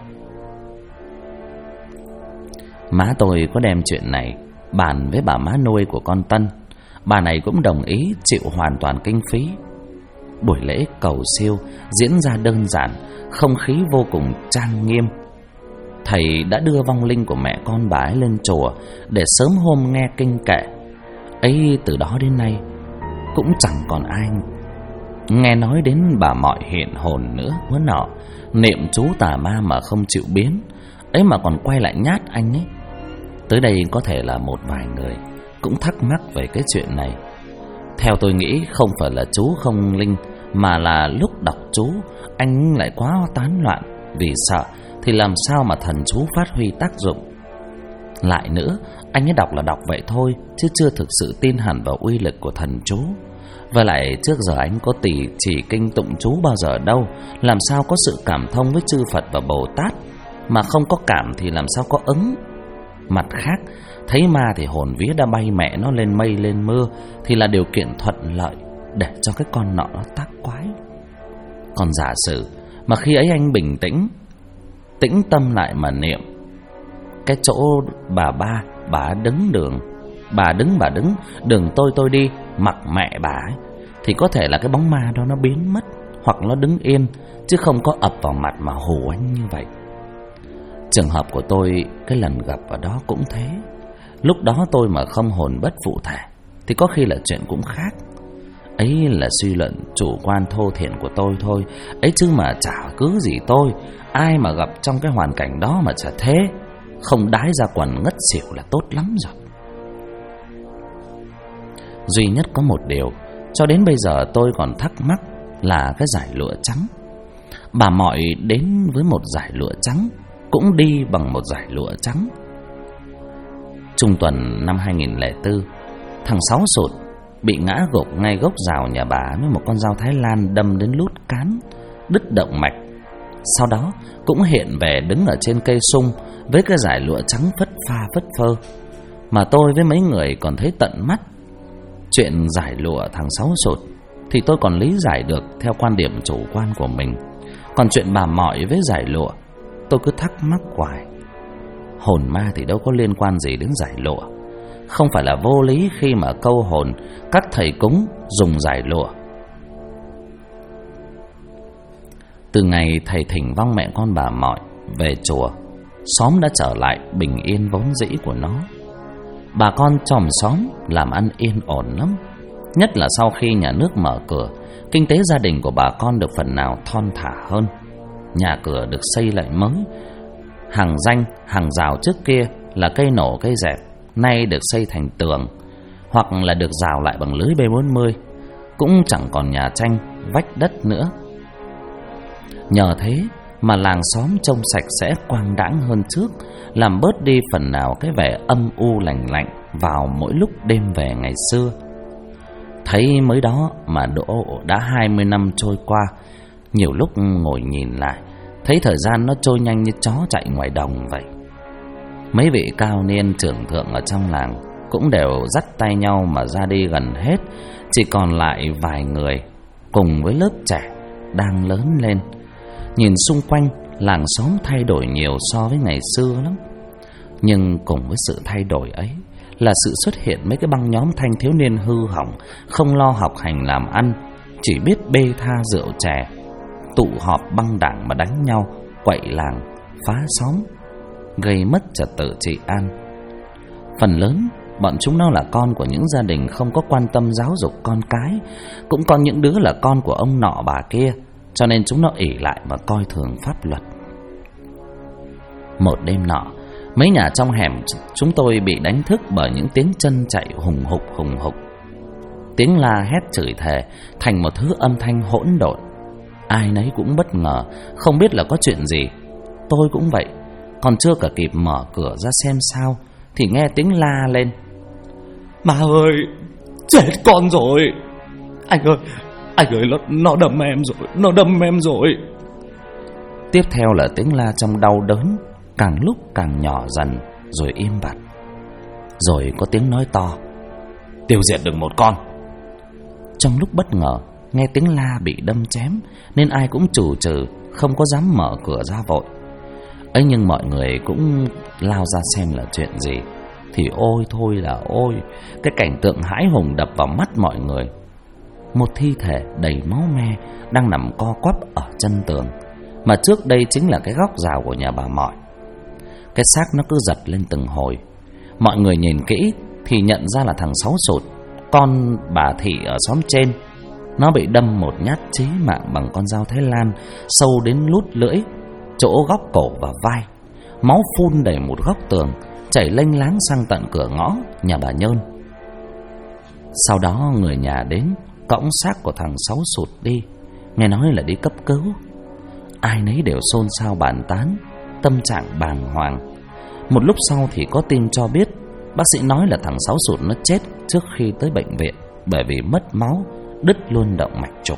Má tôi có đem chuyện này bàn với bà má nuôi của con Tân. Bà này cũng đồng ý chịu hoàn toàn kinh phí. Buổi lễ cầu siêu diễn ra đơn giản, không khí vô cùng trang nghiêm. Thầy đã đưa vong linh của mẹ con bà ấy lên chùa để sớm hôm nghe kinh kệ. Ấy từ đó đến nay cũng chẳng còn ai nghe nói đến bà Mọi hiện hồn nữa quá nọ. Niệm chú tà ma mà không chịu biến, ấy mà còn quay lại nhát anh ấy. Tới đây có thể là một vài người cũng thắc mắc về cái chuyện này. Theo tôi nghĩ không phải là chú không linh, mà là lúc đọc chú anh lại quá tán loạn. Vì sợ thì làm sao mà thần chú phát huy tác dụng. Lại nữa, anh ấy đọc là đọc vậy thôi, chứ chưa thực sự tin hẳn vào uy lực của thần chú. Và lại trước giờ anh có tỉ chỉ kinh tụng chú bao giờ đâu, làm sao có sự cảm thông với chư Phật và Bồ Tát. Mà không có cảm thì làm sao có ứng. Mặt khác, thấy ma thì hồn vía đã bay mẹ nó lên mây lên mưa, thì là điều kiện thuận lợi để cho cái con nọ nó tác quái. Còn giả sử mà khi ấy anh bình tĩnh, tĩnh tâm lại mà niệm, cái chỗ bà Ba, bà đứng đường, bà đứng, đường tôi đi, mặc mẹ bà ấy, thì có thể là cái bóng ma đó nó biến mất, hoặc nó đứng yên, chứ không có ập vào mặt mà hù anh như vậy. Trường hợp của tôi cái lần gặp ở đó cũng thế. Lúc đó tôi mà không hồn bất phụ thể thì có khi là chuyện cũng khác. Ấy là suy luận chủ quan thô thiển của tôi thôi. Ấy chứ mà chả cứ gì tôi. Ai mà gặp trong cái hoàn cảnh đó mà chả thế, không đái ra quần ngất xỉu là tốt lắm rồi. Duy nhất có một điều cho đến bây giờ tôi còn thắc mắc là cái dải lụa trắng. Bà Mọi đến với một dải lụa trắng, cũng đi bằng một dải lụa trắng. Trung tuần năm 2004, thằng Sáu Sụt bị ngã gục ngay gốc rào nhà bà với một con dao Thái Lan đâm đến lút cán, đứt động mạch. Sau đó cũng hiện về đứng ở trên cây sung với cái dải lụa trắng phất pha phất phơ, mà tôi với mấy người còn thấy tận mắt. Chuyện giải lụa thằng Sáu Sụt thì tôi còn lý giải được theo quan điểm chủ quan của mình. Còn chuyện bà Mọi với giải lụa, tôi cứ thắc mắc hoài. Hồn ma thì đâu có liên quan gì đến giải lụa. Không phải là vô lý khi mà câu hồn các thầy cúng dùng giải lụa. Từ ngày thầy thỉnh vong mẹ con bà Mọi về chùa, xóm đã trở lại bình yên vốn dĩ của nó. Bà con chòm xóm làm ăn yên ổn lắm. Nhất là sau khi nhà nước mở cửa, kinh tế gia đình của bà con được phần nào thon thả hơn. Nhà cửa được xây lại mới. Hàng ranh, hàng rào trước kia là cây nổ cây dẹp, nay được xây thành tường, hoặc là được rào lại bằng lưới B40. Cũng chẳng còn nhà tranh, vách đất nữa. Nhờ thế mà làng xóm trông sạch sẽ quang đãng hơn trước, làm bớt đi phần nào cái vẻ âm u lạnh lạnh vào mỗi lúc đêm về ngày xưa. Thấy mới đó mà đã 20 năm trôi qua. Nhiều lúc ngồi nhìn lại, thấy thời gian nó trôi nhanh như chó chạy ngoài đồng vậy. Mấy vị cao niên trưởng thượng ở trong làng cũng đều dắt tay nhau mà ra đi gần hết. Chỉ còn lại vài người cùng với lớp trẻ đang lớn lên. Nhìn xung quanh, làng xóm thay đổi nhiều so với ngày xưa lắm. Nhưng cùng với sự thay đổi ấy là sự xuất hiện mấy cái băng nhóm thanh thiếu niên hư hỏng, không lo học hành làm ăn, chỉ biết bê tha rượu chè, tụ họp băng đảng mà đánh nhau, quậy làng, phá xóm, gây mất trật tự trị an. Phần lớn bọn chúng nó là con của những gia đình không có quan tâm giáo dục con cái, cũng có những đứa là con của ông nọ bà kia, cho nên chúng nó ỷ lại và coi thường pháp luật. Một đêm nọ, mấy nhà trong hẻm chúng tôi bị đánh thức bởi những tiếng chân chạy hùng hục. Tiếng la hét chửi thề thành một thứ âm thanh hỗn độn. Ai nấy cũng bất ngờ, không biết là có chuyện gì. Tôi cũng vậy, còn chưa cả kịp mở cửa ra xem sao thì nghe tiếng la lên: "Má ơi, chết con rồi! Anh ơi, nó đâm em rồi!" Tiếp theo là tiếng la trong đau đớn, càng lúc càng nhỏ dần rồi im bặt. Rồi có tiếng nói to: "Tiêu diệt được một con!" Trong lúc bất ngờ nghe tiếng la bị đâm chém nên ai cũng trù trừ, không có dám mở cửa ra vội. ấy nhưng mọi người cũng lao ra xem là chuyện gì. Thì ôi thôi là ôi, cái cảnh tượng hãi hùng đập vào mắt mọi người. Một thi thể đầy máu me đang nằm co quắp ở chân tường, mà trước đây chính là cái góc rào của nhà bà Mọi. Cái xác nó cứ giật lên từng hồi. Mọi người nhìn kỹ thì nhận ra là thằng Sáu Sụt, con bà Thị ở xóm trên. Nó bị đâm một nhát chí mạng bằng con dao Thái Lan, sâu đến lút lưỡi, chỗ góc cổ và vai. Máu phun đầy một góc tường, chảy lênh láng sang tận cửa ngõ nhà bà Nhơn. Sau đó người nhà đến cõng xác của thằng Sáu Sụt đi, nghe nói là đi cấp cứu. Ai nấy đều xôn xao bàn tán, tâm trạng bàng hoàng. Một lúc sau thì có tin cho biết bác sĩ nói là thằng Sáu Sụt nó chết trước khi tới bệnh viện, bởi vì mất máu, đứt luôn động mạch trục.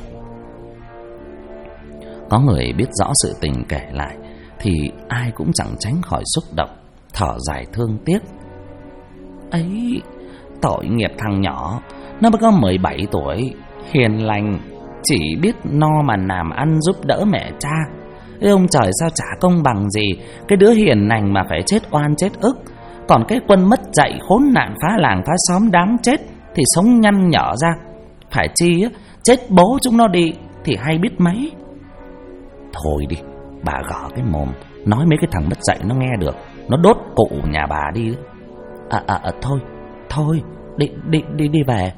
Có người biết rõ sự tình kể lại thì ai cũng chẳng tránh khỏi xúc động, thở dài thương tiếc. Ấy, tội nghiệp thằng nhỏ, nó mới có 17 tuổi, hiền lành, chỉ biết no mà làm ăn giúp đỡ mẹ cha. Ê ông trời, sao chả công bằng gì, cái đứa hiền lành mà phải chết oan chết ức, còn cái quân mất dạy khốn nạn phá làng phá xóm đáng chết thì sống nhăn nhở ra. Phải chi á, chết bố chúng nó đi thì hay biết mấy. Thôi đi, bà gõ cái mồm, nói mấy cái thằng mất dạy nó nghe được, nó đốt cụ nhà bà đi. Thôi, đi về.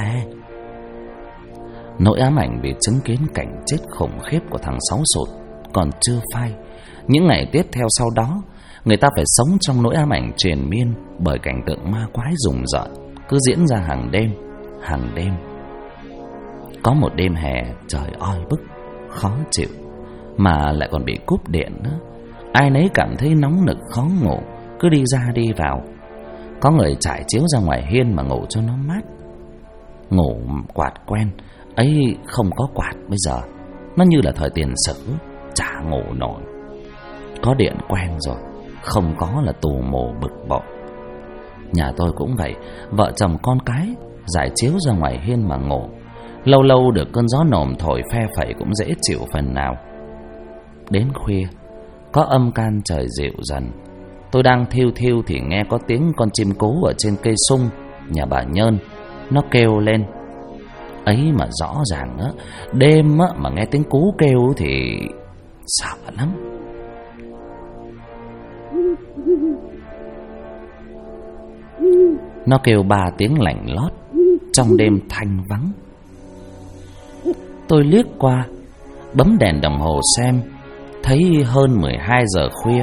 Nỗi ám ảnh vì chứng kiến cảnh chết khủng khiếp của thằng Sáu Sụt còn chưa phai. Những ngày tiếp theo sau đó, người ta phải sống trong nỗi ám ảnh triền miên bởi cảnh tượng ma quái rùng rợn cứ diễn ra hàng đêm. Có một đêm hè trời oi bức, khó chịu, mà lại còn bị cúp điện nữa. Ai nấy cảm thấy nóng nực khó ngủ, cứ đi ra đi vào. Có người trải chiếu ra ngoài hiên mà ngủ cho nó mát. Ngủ quạt quen, ấy không có quạt bây giờ, nó như là thời tiền sử, chả ngủ nổi. Có điện quen rồi, không có là tù mồ bực bội. Nhà tôi cũng vậy, vợ chồng con cái giải chiếu ra ngoài hiên mà ngủ. Lâu lâu được cơn gió nồm thổi phe phẩy cũng dễ chịu phần nào. Đến khuya, có âm can trời dịu dần. Tôi đang thiêu thì nghe có tiếng con chim cú ở trên cây sung nhà bà Nhơn, nó kêu lên. Ấy mà rõ ràng á, đêm á mà nghe tiếng cú kêu thì sợ lắm. Nó kêu 3 tiếng lạnh lót trong đêm thanh vắng. Tôi liếc qua, bấm đèn đồng hồ xem, thấy hơn 12 giờ khuya.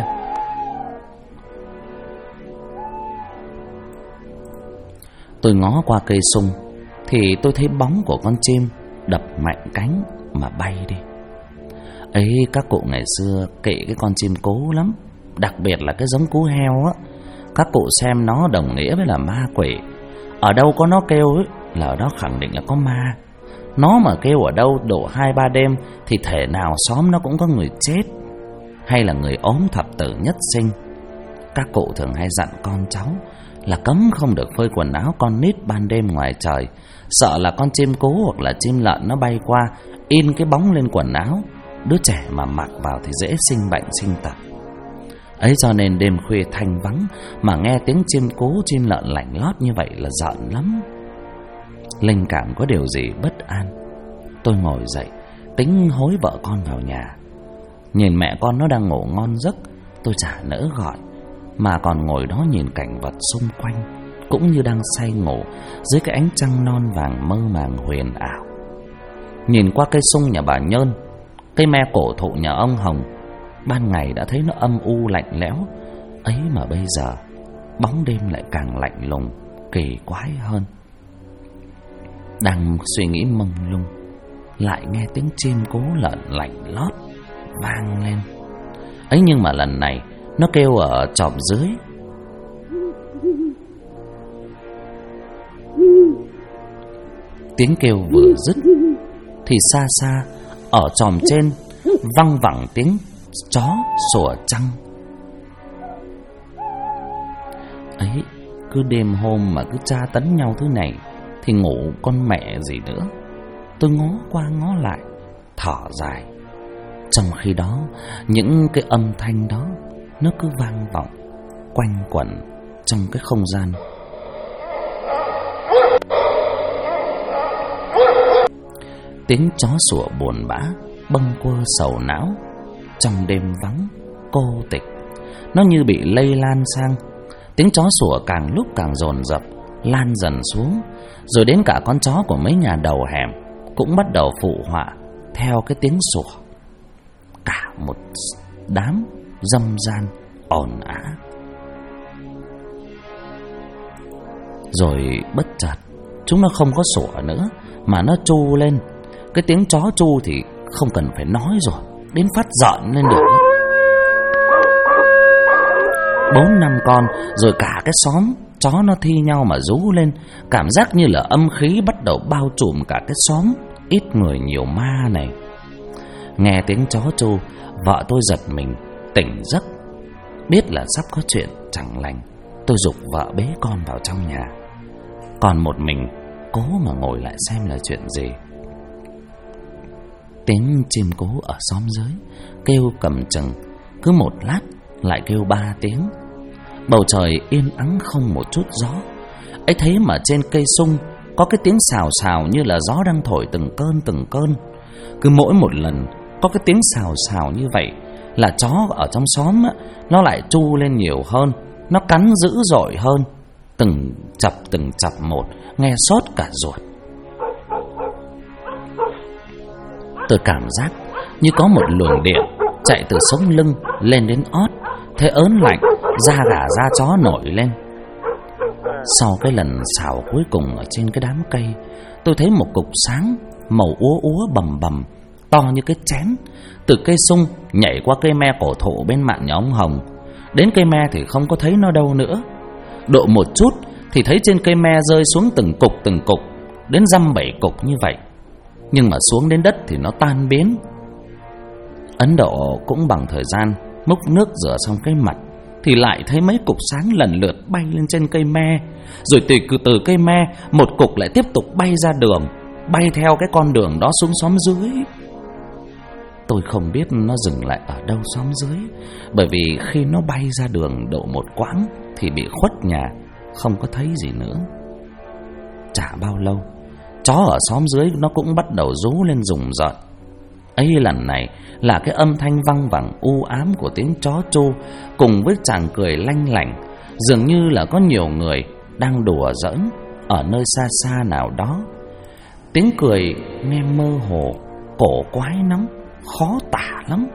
Tôi ngó qua cây sung thì tôi thấy bóng của con chim đập mạnh cánh mà bay đi. Ấy, các cụ ngày xưa kỵ cái con chim cú lắm, đặc biệt là cái giống cú heo á. Các cụ xem nó đồng nghĩa với là ma quỷ. Ở đâu có nó kêu ấy là ở đó khẳng định là có ma. Nó mà kêu ở đâu độ 2-3 đêm thì thể nào xóm nó cũng có người chết hay là người ốm thập tử nhất sinh. Các cụ thường hay dặn con cháu là cấm không được phơi quần áo con nít ban đêm ngoài trời, sợ là con chim cú hoặc là chim lợn nó bay qua in cái bóng lên quần áo, đứa trẻ mà mặc vào thì dễ sinh bệnh sinh tật. Ấy cho nên đêm khuya thanh vắng mà nghe tiếng chim cú chim lợn lạnh lót như vậy là giận lắm. Linh cảm có điều gì bất an. Tôi ngồi dậy, tính hối vợ con vào nhà. Nhìn mẹ con nó đang ngủ ngon giấc, tôi chả nỡ gọi, mà còn ngồi đó nhìn cảnh vật xung quanh, cũng như đang say ngủ dưới cái ánh trăng non vàng mơ màng huyền ảo. Nhìn qua cây sung nhà bà Nhơn, cây me cổ thụ nhà ông Hồng, ban ngày đã thấy nó âm u lạnh lẽo, ấy mà bây giờ bóng đêm lại càng lạnh lùng, kỳ quái hơn. Đang suy nghĩ mông lung, lại nghe tiếng chim cố lợn lạnh lót vang lên. Ấy nhưng mà lần này nó kêu ở chòm dưới. Tiếng kêu vừa dứt thì xa xa ở chòm trên văng vẳng tiếng chó sủa trăng. Ấy, cứ đêm hôm mà cứ tra tấn nhau thứ này thì ngủ con mẹ gì nữa. Tôi ngó qua ngó lại, thở dài. Trong khi đó, những cái âm thanh đó nó cứ vang vọng quanh quẩn trong cái không gian. Tiếng chó sủa buồn bã bâng quơ sầu não trong đêm vắng cô tịch, nó như bị lây lan sang. Tiếng chó sủa càng lúc càng dồn dập, lan dần xuống, rồi đến cả con chó của mấy nhà đầu hẻm cũng bắt đầu phụ họa theo cái tiếng sủa. Cả một đám râm ran ồn ào. Rồi bất chợt chúng nó không có sủa nữa mà nó tru lên. Cái tiếng chó tru thì không cần phải nói rồi, đến phát giận lên được. 4-5 con rồi cả cái xóm chó nó thi nhau mà rú lên, cảm giác như là âm khí bắt đầu bao trùm cả cái xóm ít người nhiều ma này. Nghe tiếng chó tru, vợ tôi giật mình tỉnh giấc, biết là sắp có chuyện chẳng lành. Tôi giục vợ bế con vào trong nhà, còn một mình cố mà ngồi lại xem là chuyện gì. Tiếng chim cố ở xóm dưới kêu cầm chừng, cứ một lát lại kêu 3 tiếng. Bầu trời yên ắng không một chút gió. Ấy thế mà trên cây sung có cái tiếng xào xào như là gió đang thổi từng cơn. Cứ mỗi một lần có cái tiếng xào xào như vậy là chó ở trong xóm á, nó lại tru lên nhiều hơn, nó cắn dữ dội hơn, từng chập một, nghe sốt cả ruột. Tôi cảm giác như có một luồng điện chạy từ sống lưng lên đến ót, thế ớn lạnh, da gà da chó nổi lên. Sau cái lần xào cuối cùng ở trên cái đám cây, tôi thấy một cục sáng màu úa bầm bầm, to như cái chén, từ cây sung nhảy qua cây me cổ thụ bên mạn nhà ông Hồng. Đến cây me thì không có thấy nó đâu nữa. Độ một chút thì thấy trên cây me rơi xuống từng cục, đến 5-7 cục như vậy. Nhưng mà xuống đến đất thì nó tan biến. Ấn Độ cũng bằng thời gian múc nước rửa xong cái mặt thì lại thấy mấy cục sáng lần lượt bay lên trên cây me. Rồi từ cây me một cục lại tiếp tục bay ra đường, bay theo cái con đường đó xuống xóm dưới. Tôi không biết nó dừng lại ở đâu xóm dưới, bởi vì khi nó bay ra đường độ một quãng thì bị khuất nhà, không có thấy gì nữa. Chả bao lâu, chó ở xóm dưới nó cũng bắt đầu rú lên rùng rợn. Ấy lần này là cái âm thanh văng vẳng u ám của tiếng chó tru cùng với tràng cười lanh lảnh, dường như là có nhiều người đang đùa giỡn ở nơi xa xa nào đó. Tiếng cười nghe mơ hồ, cổ quái lắm, khó tả lắm.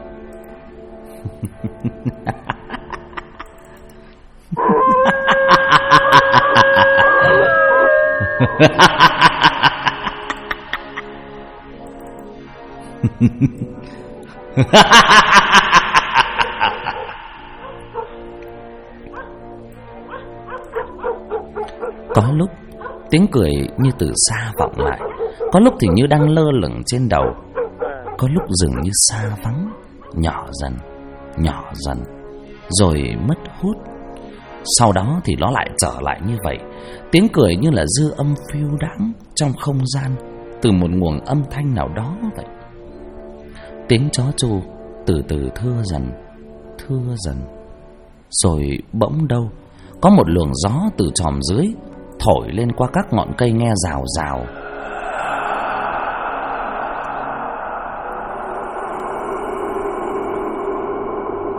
Có lúc tiếng cười như từ xa vọng lại, có lúc thì như đang lơ lửng trên đầu, có lúc dường như xa vắng, nhỏ dần rồi mất hút. Sau đó thì nó lại trở lại như vậy. Tiếng cười như là dư âm phiêu đãng trong không gian từ một nguồn âm thanh nào đó vậy. Tiếng chó tru từ từ thưa dần. Rồi bỗng đâu có một luồng gió từ chòm dưới thổi lên qua các ngọn cây nghe rào rào.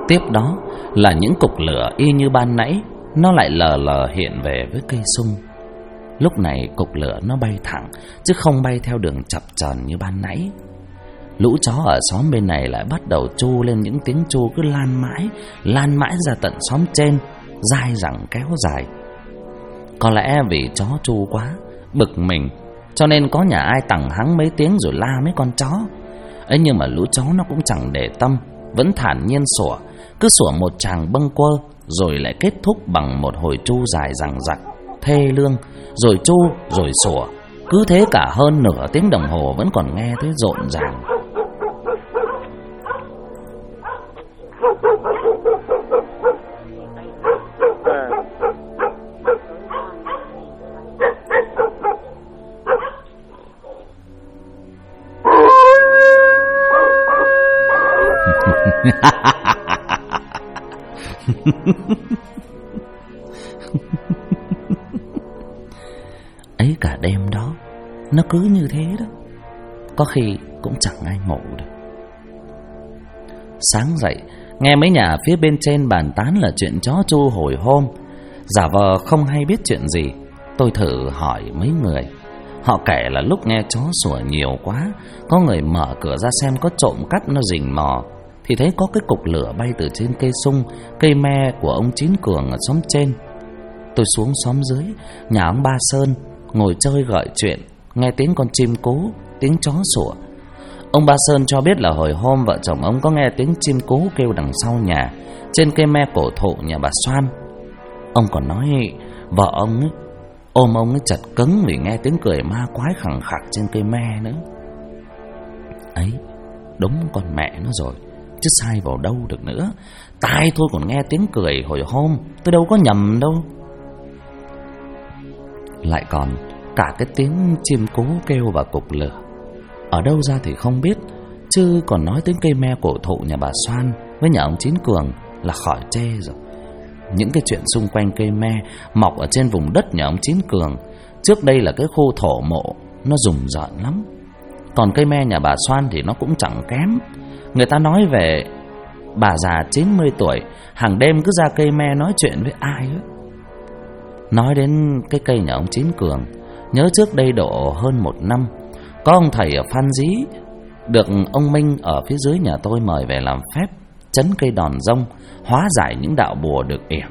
Tiếp đó là những cục lửa y như ban nãy, nó lại lờ lờ hiện về với cây sung. Lúc này cục lửa nó bay thẳng, chứ không bay theo đường chập chờn như ban nãy. Lũ chó ở xóm bên này lại bắt đầu tru lên những tiếng tru cứ lan mãi ra tận xóm trên, dai dẳng kéo dài. Có lẽ vì chó tru quá, bực mình, cho nên có nhà ai tằng hắng mấy tiếng rồi la mấy con chó. Ấy nhưng mà lũ chó nó cũng chẳng để tâm, vẫn thản nhiên sủa, cứ sủa một tràng bâng quơ, rồi lại kết thúc bằng một hồi tru dài dằng dặc, thê lương, rồi tru rồi sủa. Cứ thế cả hơn nửa tiếng đồng hồ vẫn còn nghe thấy rộn ràng. Ấy cả đêm đó nó cứ như thế đó, có khi cũng chẳng ai ngủ được. Sáng dậy nghe mấy nhà phía bên trên bàn tán là chuyện chó tru hồi hôm, giả vờ không hay biết chuyện gì. Tôi thử hỏi mấy người, họ kể là lúc nghe chó sủa nhiều quá, có người mở cửa ra xem có trộm cắp nó rình mò, thì thấy có cái cục lửa bay từ trên cây sung, cây me của ông Chín Cường ở xóm trên. Tôi xuống xóm dưới, nhà ông Ba Sơn, ngồi chơi gợi chuyện, nghe tiếng con chim cú, tiếng chó sủa. Ông Ba Sơn cho biết là hồi hôm vợ chồng ông có nghe tiếng chim cú kêu đằng sau nhà, trên cây me cổ thụ nhà bà Xoan. Ông còn nói vợ ông ấy, ôm ông ấy chật cứng vì nghe tiếng cười ma quái khẳng khặc trên cây me nữa. Ấy, đúng con mẹ nó rồi, chứ sai vào đâu được nữa. Tai tôi còn nghe tiếng cười hồi hôm, tôi đâu có nhầm đâu. Lại còn cả cái tiếng chim cú kêu vào cục lửa, ở đâu ra thì không biết, chứ còn nói tiếng cây me cổ thụ nhà bà Xoan với nhà ông Chín Cường là khỏi chê rồi. Những cái chuyện xung quanh cây me mọc ở trên vùng đất nhà ông Chín Cường, trước đây là cái khu thổ mộ, nó rùng rợn lắm. Còn cây me nhà bà Xoan thì nó cũng chẳng kém. Người ta nói về bà già 90 tuổi hàng đêm cứ ra cây me nói chuyện với ai ấy. Nói đến cái cây nhà ông Chín Cường, nhớ trước đây độ hơn 1 năm, có ông thầy ở Phan Dí được ông Minh ở phía dưới nhà tôi mời về làm phép trấn cây đòn rông, hóa giải những đạo bùa được yểm.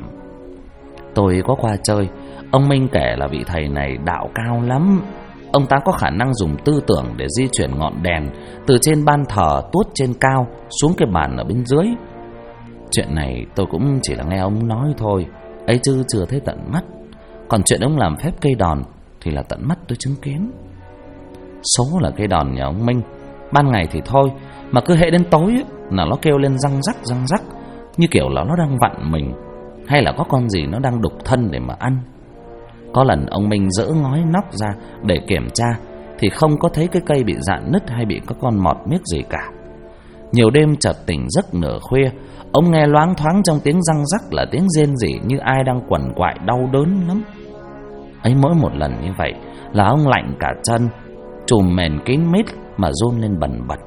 Tôi có qua chơi, ông Minh kể là vị thầy này đạo cao lắm. Ông ta có khả năng dùng tư tưởng để di chuyển ngọn đèn từ trên ban thờ tuốt trên cao xuống cái bàn ở bên dưới. Chuyện này tôi cũng chỉ là nghe ông nói thôi, ấy chứ chưa thấy tận mắt. Còn chuyện ông làm phép cây đòn thì là tận mắt tôi chứng kiến. Số là cây đòn nhà ông Minh, ban ngày thì thôi, mà cứ hễ đến tối ấy, là nó kêu lên răng rắc, như kiểu là nó đang vặn mình, hay là có con gì nó đang đục thân để mà ăn. Có lần ông Minh dỡ ngói nóc ra để kiểm tra thì không có thấy cái cây bị rạn nứt hay bị có con mọt miếc gì cả. Nhiều đêm chợt tỉnh giấc nửa khuya, ông nghe loáng thoáng trong tiếng răng rắc là tiếng rên rỉ như ai đang quằn quại đau đớn lắm. Ấy mỗi một lần như vậy là ông lạnh cả chân, trùm mền kín mít mà run lên bần bật.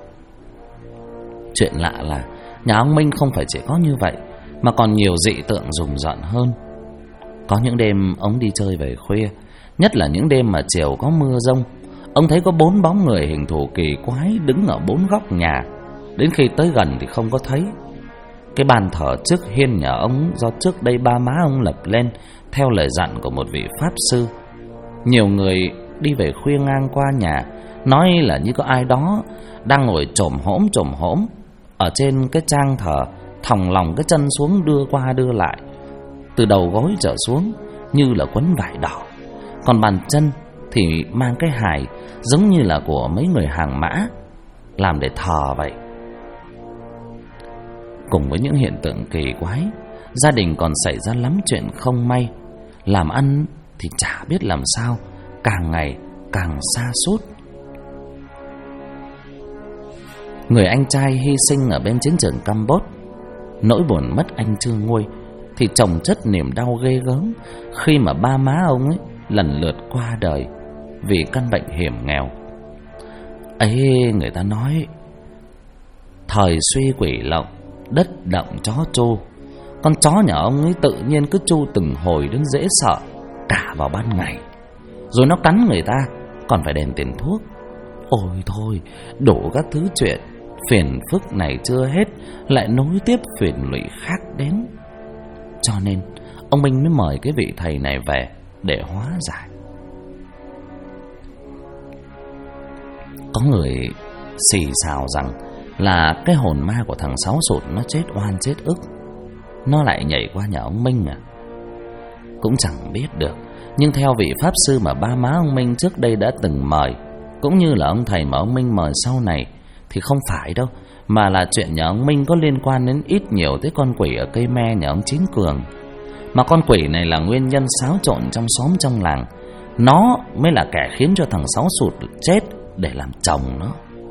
Chuyện lạ là nhà ông Minh không phải chỉ có như vậy, mà còn nhiều dị tượng rùng rợn hơn. Có những đêm ông đi chơi về khuya, nhất là những đêm mà chiều có mưa rông, ông thấy có 4 bóng người hình thù kỳ quái đứng ở 4 góc nhà. Đến khi tới gần thì không có thấy. Cái bàn thờ trước hiên nhà ông do trước đây ba má ông lập lên theo lời dặn của một vị pháp sư. Nhiều người đi về khuya ngang qua nhà nói là như có ai đó đang ngồi chồm hổm ở trên cái trang thờ, thòng lòng cái chân xuống đưa qua đưa lại, từ đầu gối trở xuống như là quấn vải đỏ. Còn bàn chân thì mang cái hài giống như là của mấy người hàng mã làm để thờ vậy. Cùng với những hiện tượng kỳ quái, gia đình còn xảy ra lắm chuyện không may. Làm ăn thì chả biết làm sao, càng ngày càng sa sút. Người anh trai hy sinh ở bên chiến trường Campuchia, nỗi buồn mất anh chưa nguôi thì chồng chất niềm đau ghê gớm khi mà ba má ông ấy lần lượt qua đời vì căn bệnh hiểm nghèo. Ấy người ta nói thời suy quỷ lộng, đất động chó chu. Con chó nhà ông ấy tự nhiên cứ chu từng hồi đến dễ sợ, cả vào ban ngày. Rồi nó cắn người ta còn phải đền tiền thuốc. Ôi thôi, đủ các thứ chuyện. Phiền phức này chưa hết, lại nối tiếp phiền lụy khác đến. Cho nên ông Minh mới mời cái vị thầy này về để hóa giải. Có người xì xào rằng là cái hồn ma của thằng Sáu Sụt nó chết oan chết ức, nó lại nhảy qua nhà ông Minh à. Cũng chẳng biết được. Nhưng theo vị pháp sư mà ba má ông Minh trước đây đã từng mời, cũng như là ông thầy mà ông Minh mời sau này, thì không phải đâu, mà là chuyện nhà ông Minh có liên quan đến ít nhiều tới con quỷ ở cây me nhà ông Chín Cường. Mà con quỷ này là nguyên nhân xáo trộn trong xóm trong làng. Nó mới là kẻ khiến cho thằng Sáu Sụt chết để làm chồng nó.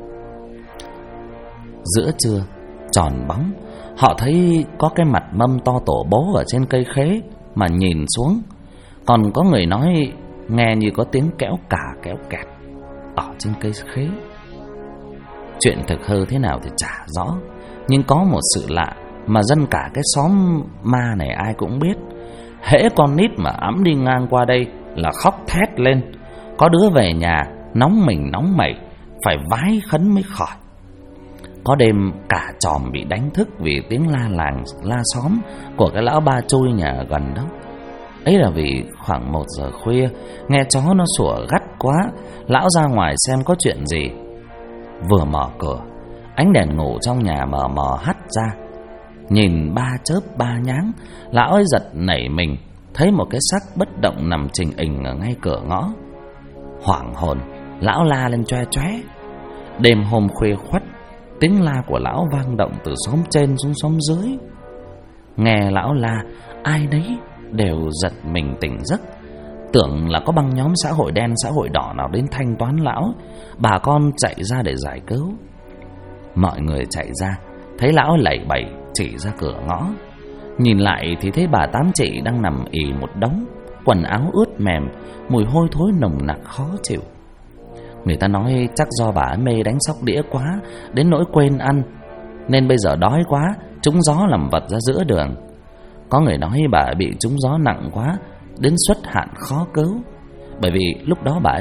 Giữa trưa tròn bóng, họ thấy có cái mặt mâm to tổ bố ở trên cây khế, mà nhìn xuống còn có người nói nghe như có tiếng kéo cả kéo kẹt ở trên cây khế. Chuyện thực hư thế nào thì chả rõ, nhưng có một sự lạ mà dân cả cái xóm ma này ai cũng biết. Hễ con nít mà ẵm đi ngang qua đây là khóc thét lên. Có đứa về nhà nóng mình nóng mẩy, phải vái khấn mới khỏi. Có đêm cả chòm bị đánh thức vì tiếng la làng la xóm của cái lão ba chui nhà gần đó. Ấy là vì khoảng 1 giờ khuya, nghe chó nó sủa gắt quá, lão ra ngoài xem có chuyện gì. Vừa mở cửa, ánh đèn ngủ trong nhà mờ mờ hắt ra. Nhìn ba chớp ba nháng, lão ấy giật nảy mình, thấy một cái xác bất động nằm chình ình ở ngay cửa ngõ. Hoảng hồn, lão la lên choe choé. Đêm hôm khuya khoắt, tiếng la của lão vang động từ xóm trên xuống xóm dưới. Nghe lão la, ai nấy đều giật mình tỉnh giấc, tưởng là có băng nhóm xã hội đen xã hội đỏ nào đến thanh toán lão. Bà con chạy ra để giải cứu. Mọi người chạy ra, thấy lão lẩy bẩy chỉ ra cửa ngõ. Nhìn lại thì thấy bà Tám chị đang nằm ì một đống, quần áo ướt mềm, mùi hôi thối nồng nặc khó chịu. Người ta nói chắc do bà ấy mê đánh sóc đĩa quá đến nỗi quên ăn, nên bây giờ đói quá trúng gió làm vật ra giữa đường. Có người nói bà ấy bị trúng gió nặng quá đến xuất hạn khó cứu, bởi vì lúc đó bà ấy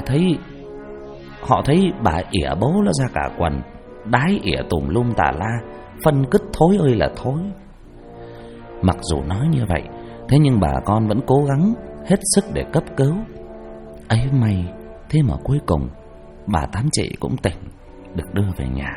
họ thấy bà ấy ỉa bố nó ra cả quần, đái ỉa tùm lum tà la, phân cứt thối ơi là thối. Mặc dù nói như vậy, thế nhưng bà con vẫn cố gắng hết sức để cấp cứu. Ấy may thế mà cuối cùng bà Tám chị cũng tỉnh, được đưa về nhà.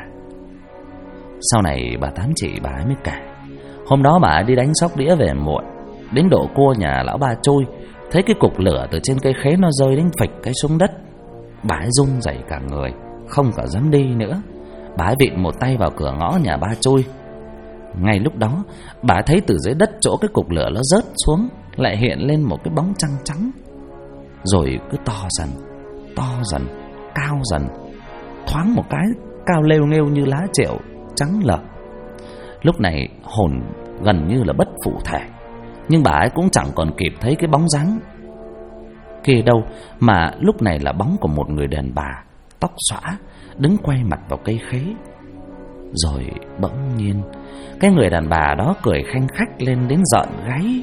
Sau này bà Tám chị bà ấy mới kể, hôm đó bà ấy đi đánh sóc đĩa về muộn, đến độ cua nhà lão ba chui, thấy cái cục lửa từ trên cây khế nó rơi đến phịch cái xuống đất. Bà ấy run rẩy cả người, không cả dám đi nữa. Bà ấy vịn một tay vào cửa ngõ nhà ba chui. Ngay lúc đó, bà ấy thấy từ dưới đất chỗ cái cục lửa nó rớt xuống, lại hiện lên một cái bóng trăng trắng, rồi cứ to dần, cao dần, thoáng một cái cao lêu nghêu như lá triệu, trắng lợp. Lúc này hồn gần như là bất phụ thể, nhưng bà ấy cũng chẳng còn kịp thấy cái bóng dáng kia đâu, mà lúc này là bóng của một người đàn bà tóc xõa đứng quay mặt vào cây khế. Rồi bỗng nhiên cái người đàn bà đó cười khanh khách lên đến rợn gáy.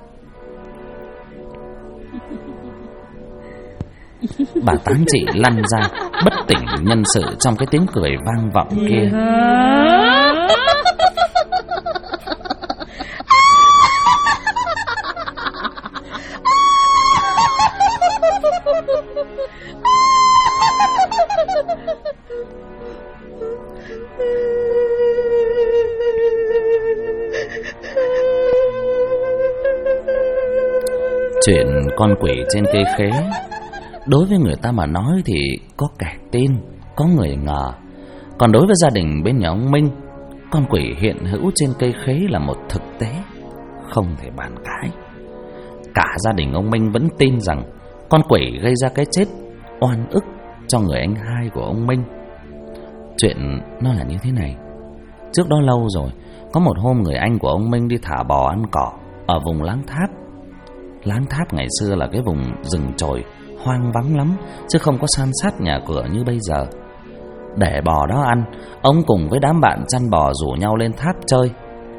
Bà Tám chị lăn ra bất tỉnh nhân sự trong cái tiếng cười vang vọng kia. Chuyện con quỷ trên cây khế, đối với người ta mà nói thì có kẻ tin, có người ngờ. Còn đối với gia đình bên nhà ông Minh, con quỷ hiện hữu trên cây khế là một thực tế không thể bàn cãi. Cả gia đình ông Minh vẫn tin rằng con quỷ gây ra cái chết oan ức cho người anh hai của ông Minh. Chuyện nó là như thế này. Trước đó lâu rồi, có một hôm người anh của ông Minh đi thả bò ăn cỏ ở vùng Láng Tháp. Láng Tháp ngày xưa là cái vùng rừng chồi hoang vắng lắm, chứ không có san sát nhà cửa như bây giờ. Để bò đó ăn, ông cùng với đám bạn chăn bò rủ nhau lên tháp chơi.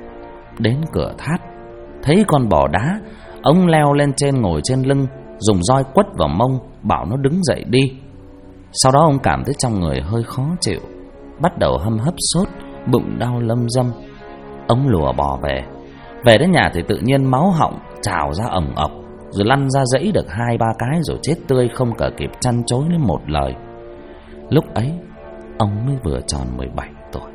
đến cửa thát. Thấy con bò đá, ông leo lên trên ngồi trên lưng, dùng roi quất vào mông, bảo nó đứng dậy đi. Sau đó ông cảm thấy trong người hơi khó chịu, bắt đầu hâm hấp sốt, bụng đau lâm dâm. Ông lùa bò về. Về đến nhà thì tự nhiên máu họng trào ra ồng ọc, rồi lăn ra dãy được 2-3 cái rồi chết tươi, không cả kịp chăn chối đến một lời. Lúc ấy ông mới vừa tròn 17 tuổi.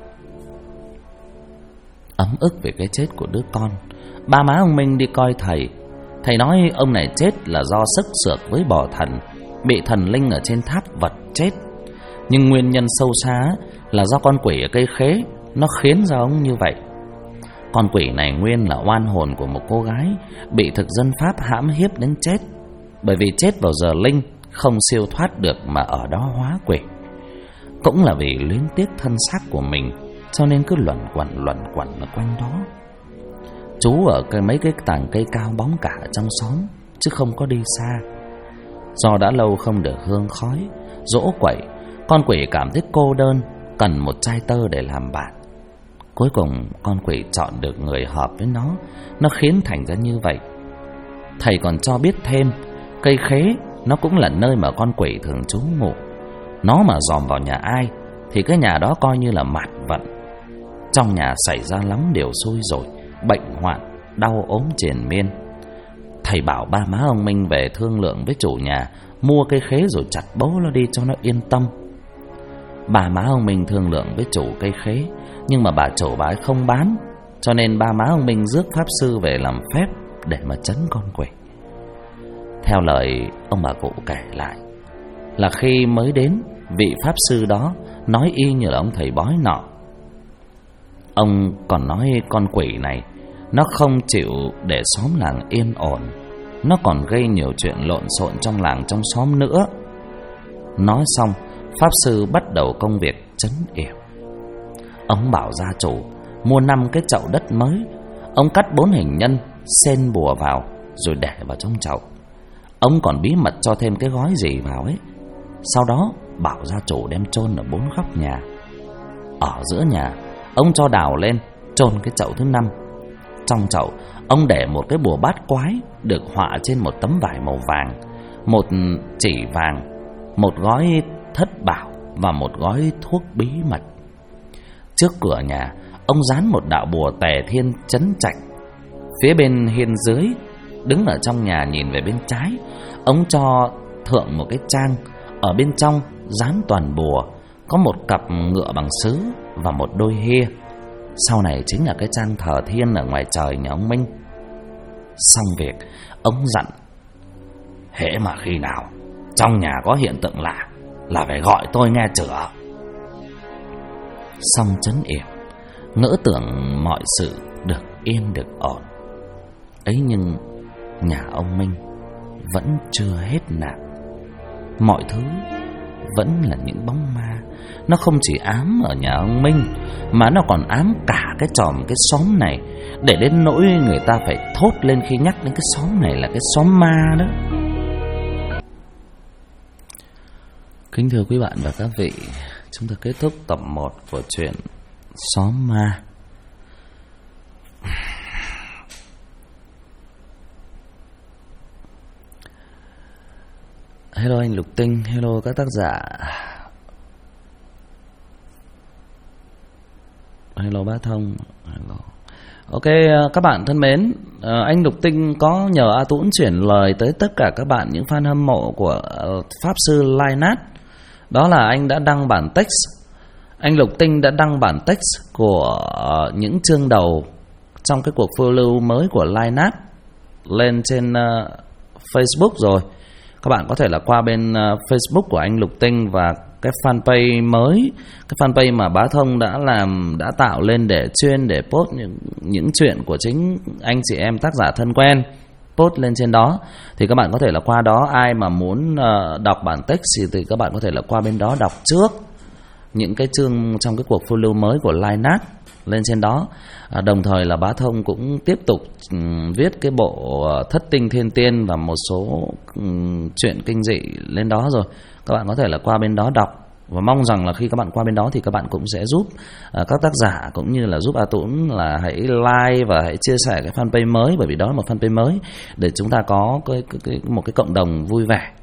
Ấm ức về cái chết của đứa con, ba má ông Minh đi coi thầy. Thầy nói ông này chết là do sức sược với bò thần, bị thần linh ở trên tháp vật chết. Nhưng nguyên nhân sâu xa là do con quỷ ở cây khế, nó khiến ra ông như vậy. Con quỷ này nguyên là oan hồn của một cô gái bị thực dân Pháp hãm hiếp đến chết. Bởi vì chết vào giờ linh, không siêu thoát được mà ở đó hóa quỷ. Cũng là vì luyến tiếc thân xác của mình, cho nên cứ luẩn quẩn ở quanh đó. Trú ở mấy cái tàng cây cao bóng cả trong xóm, chứ không có đi xa. Do đã lâu không được hương khói, dỗ quẩy, con quỷ cảm thấy cô đơn, cần một trai tơ để làm bạn. Cuối cùng con quỷ chọn được người hợp với nó khiến thành ra như vậy. Thầy còn cho biết thêm, cây khế nó cũng là nơi mà con quỷ thường trú ngụ. Nó mà dòm vào nhà ai thì cái nhà đó coi như là mạt vận. Trong nhà xảy ra lắm điều xui rồi, bệnh hoạn, đau ốm triền miên. Thầy bảo ba má ông Minh về thương lượng với chủ nhà, mua cây khế rồi chặt bố nó đi cho nó yên tâm. Bà má ông Minh thương lượng với chủ cây khế, nhưng mà bà chủ bà ấy không bán, cho nên ba má ông Minh rước pháp sư về làm phép để mà trấn con quỷ. Theo lời ông bà cụ kể lại, là khi mới đến, vị pháp sư đó nói y như là ông thầy bói nọ. Ông còn nói con quỷ này nó không chịu để xóm làng yên ổn, nó còn gây nhiều chuyện lộn xộn trong làng trong xóm nữa. Nói xong, pháp sư bắt đầu công việc trấn yểm. Ông bảo gia chủ mua 5 cái chậu đất mới. Ông cắt 4 hình nhân, xen bùa vào rồi để vào trong chậu. Ông còn bí mật cho thêm cái gói gì vào ấy. Sau đó bảo gia chủ đem chôn ở 4 góc nhà. Ở giữa nhà, ông cho đào lên, chôn cái chậu thứ 5. Trong chậu, ông để một cái bùa bát quái được họa trên một tấm vải màu vàng, một chỉ vàng, một gói thất bảo và một gói thuốc bí mật. Trước cửa nhà, ông dán một đạo bùa Tề Thiên trấn trạch. Phía bên hiên dưới, đứng ở trong nhà nhìn về bên trái, ông cho thượng một cái trang. Ở bên trong dán toàn bùa, có một cặp ngựa bằng sứ và một đôi hia. Sau này chính là cái trang thờ thiên ở ngoài trời nhà ông Minh. Xong việc, ông dặn hễ mà khi nào trong nhà có hiện tượng lạ là phải gọi tôi nghe chữa. Xong trấn yểm, ngỡ tưởng mọi sự được yên được ổn. Ấy nhưng nhà ông Minh vẫn chưa hết nạn. Mọi thứ vẫn là những bóng ma. Nó không chỉ ám ở nhà ông Minh, mà nó còn ám cả cái chòm cái xóm này, để đến nỗi người ta phải thốt lên khi nhắc đến cái xóm này là cái xóm ma đó. Kính thưa quý bạn và các vị, chúng ta kết thúc tập 1 của truyện Xóm Ma. Hello anh Lục Tinh, hello các tác giả, hello Bá Thông, hello. Ok các bạn thân mến, anh Lục Tinh có nhờ A Tũng chuyển lời tới tất cả các bạn những fan hâm mộ của Pháp Sư Lai Nát. Đó là anh đã đăng bản text, anh Lục Tinh đã đăng bản text của những chương đầu trong cái cuộc phiêu lưu mới của Lai Nát lên trên Facebook rồi. Các bạn có thể là qua bên Facebook của anh Lục Tinh và cái fanpage mới, cái fanpage mà Bá Thông đã tạo lên để chuyên để post những chuyện của chính anh chị em tác giả thân quen, post lên trên đó. Thì các bạn có thể là qua đó, ai mà muốn đọc bản text thì các bạn có thể là qua bên đó đọc trước những cái chương trong cái cuộc phiêu lưu mới của Lai Nát lên trên đó. Đồng thời là Bá Thông cũng tiếp tục viết cái bộ Thất Tinh Thiên Tiên và một số chuyện kinh dị lên đó rồi. Các bạn có thể là qua bên đó đọc Và mong rằng là khi các bạn qua bên đó thì các bạn cũng sẽ giúp các tác giả cũng như là giúp A Tũng là hãy like và hãy chia sẻ cái fanpage mới, bởi vì đó là một fanpage mới để chúng ta có một cái cộng đồng vui vẻ,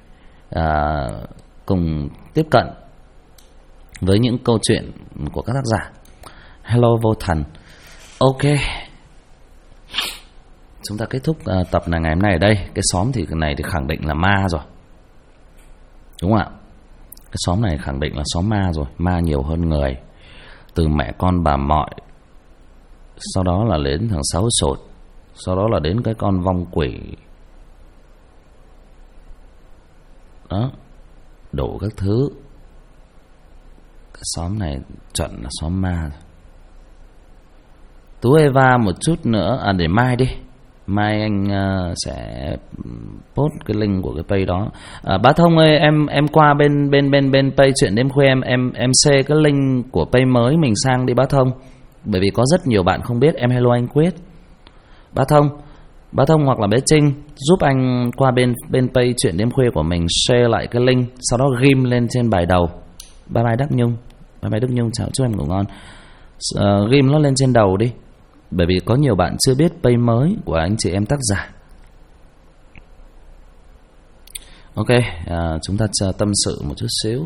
cùng tiếp cận với những câu chuyện của các tác giả. Hello Vô Thần. Ok, chúng ta kết thúc tập này ngày hôm nay ở đây. Cái xóm thì cái này thì khẳng định là ma rồi, đúng không ạ? Cái xóm này khẳng định là xóm ma rồi, ma nhiều hơn người. Từ mẹ con bà Mọi, sau đó là đến thằng Sáu Sột, sau đó là đến cái con vong quỷ đó, đủ các thứ. Cái xóm này chuẩn là xóm ma rồi. Tú Eva một chút nữa, để mai đi, mai anh sẽ post cái link của cái page đó. Bá Thông ơi, em qua bên page Chuyện Đêm Khuya, em share cái link của page mới mình sang đi Bá Thông, bởi vì có rất nhiều bạn không biết. Em hello anh Quyết. Bá Thông hoặc là bé Trinh giúp anh qua bên page Chuyện Đêm Khuya của mình share lại cái link, sau đó ghim lên trên bài đầu. Bye bye Đức Nhung. Bye bye Đức Nhung, chào, chúc em ngủ ngon. Ghim nó lên trên đầu đi, bởi vì có nhiều bạn chưa biết page mới của anh chị em tác giả. Ok, chúng ta tâm sự một chút xíu.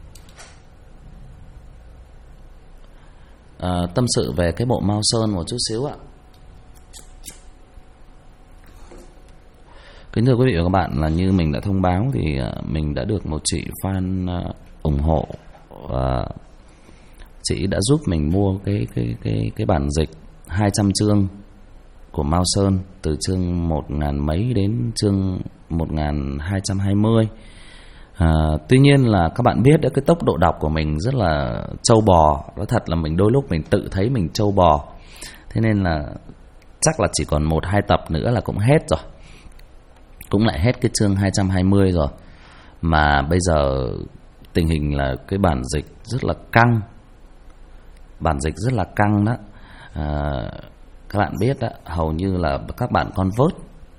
Tâm sự về cái bộ Mao Sơn một chút xíu ạ. Kính thưa quý vị và các bạn, là như mình đã thông báo thì mình đã được một chị fan ủng hộ. Chị đã giúp mình mua cái bản dịch 200 chương của Mao Sơn, từ chương 1000 mấy đến chương 1220. Tuy nhiên là các bạn biết đấy, cái tốc độ đọc của mình rất là trâu bò. Nói thật là mình đôi lúc mình tự thấy mình trâu bò. Thế nên là chắc là chỉ còn 1-2 tập nữa là cũng hết rồi, cũng lại hết cái chương 220 rồi. Mà bây giờ tình hình là cái bản dịch rất là căng. Bản dịch rất là căng đó. Các bạn biết đó, hầu như là các bạn convert,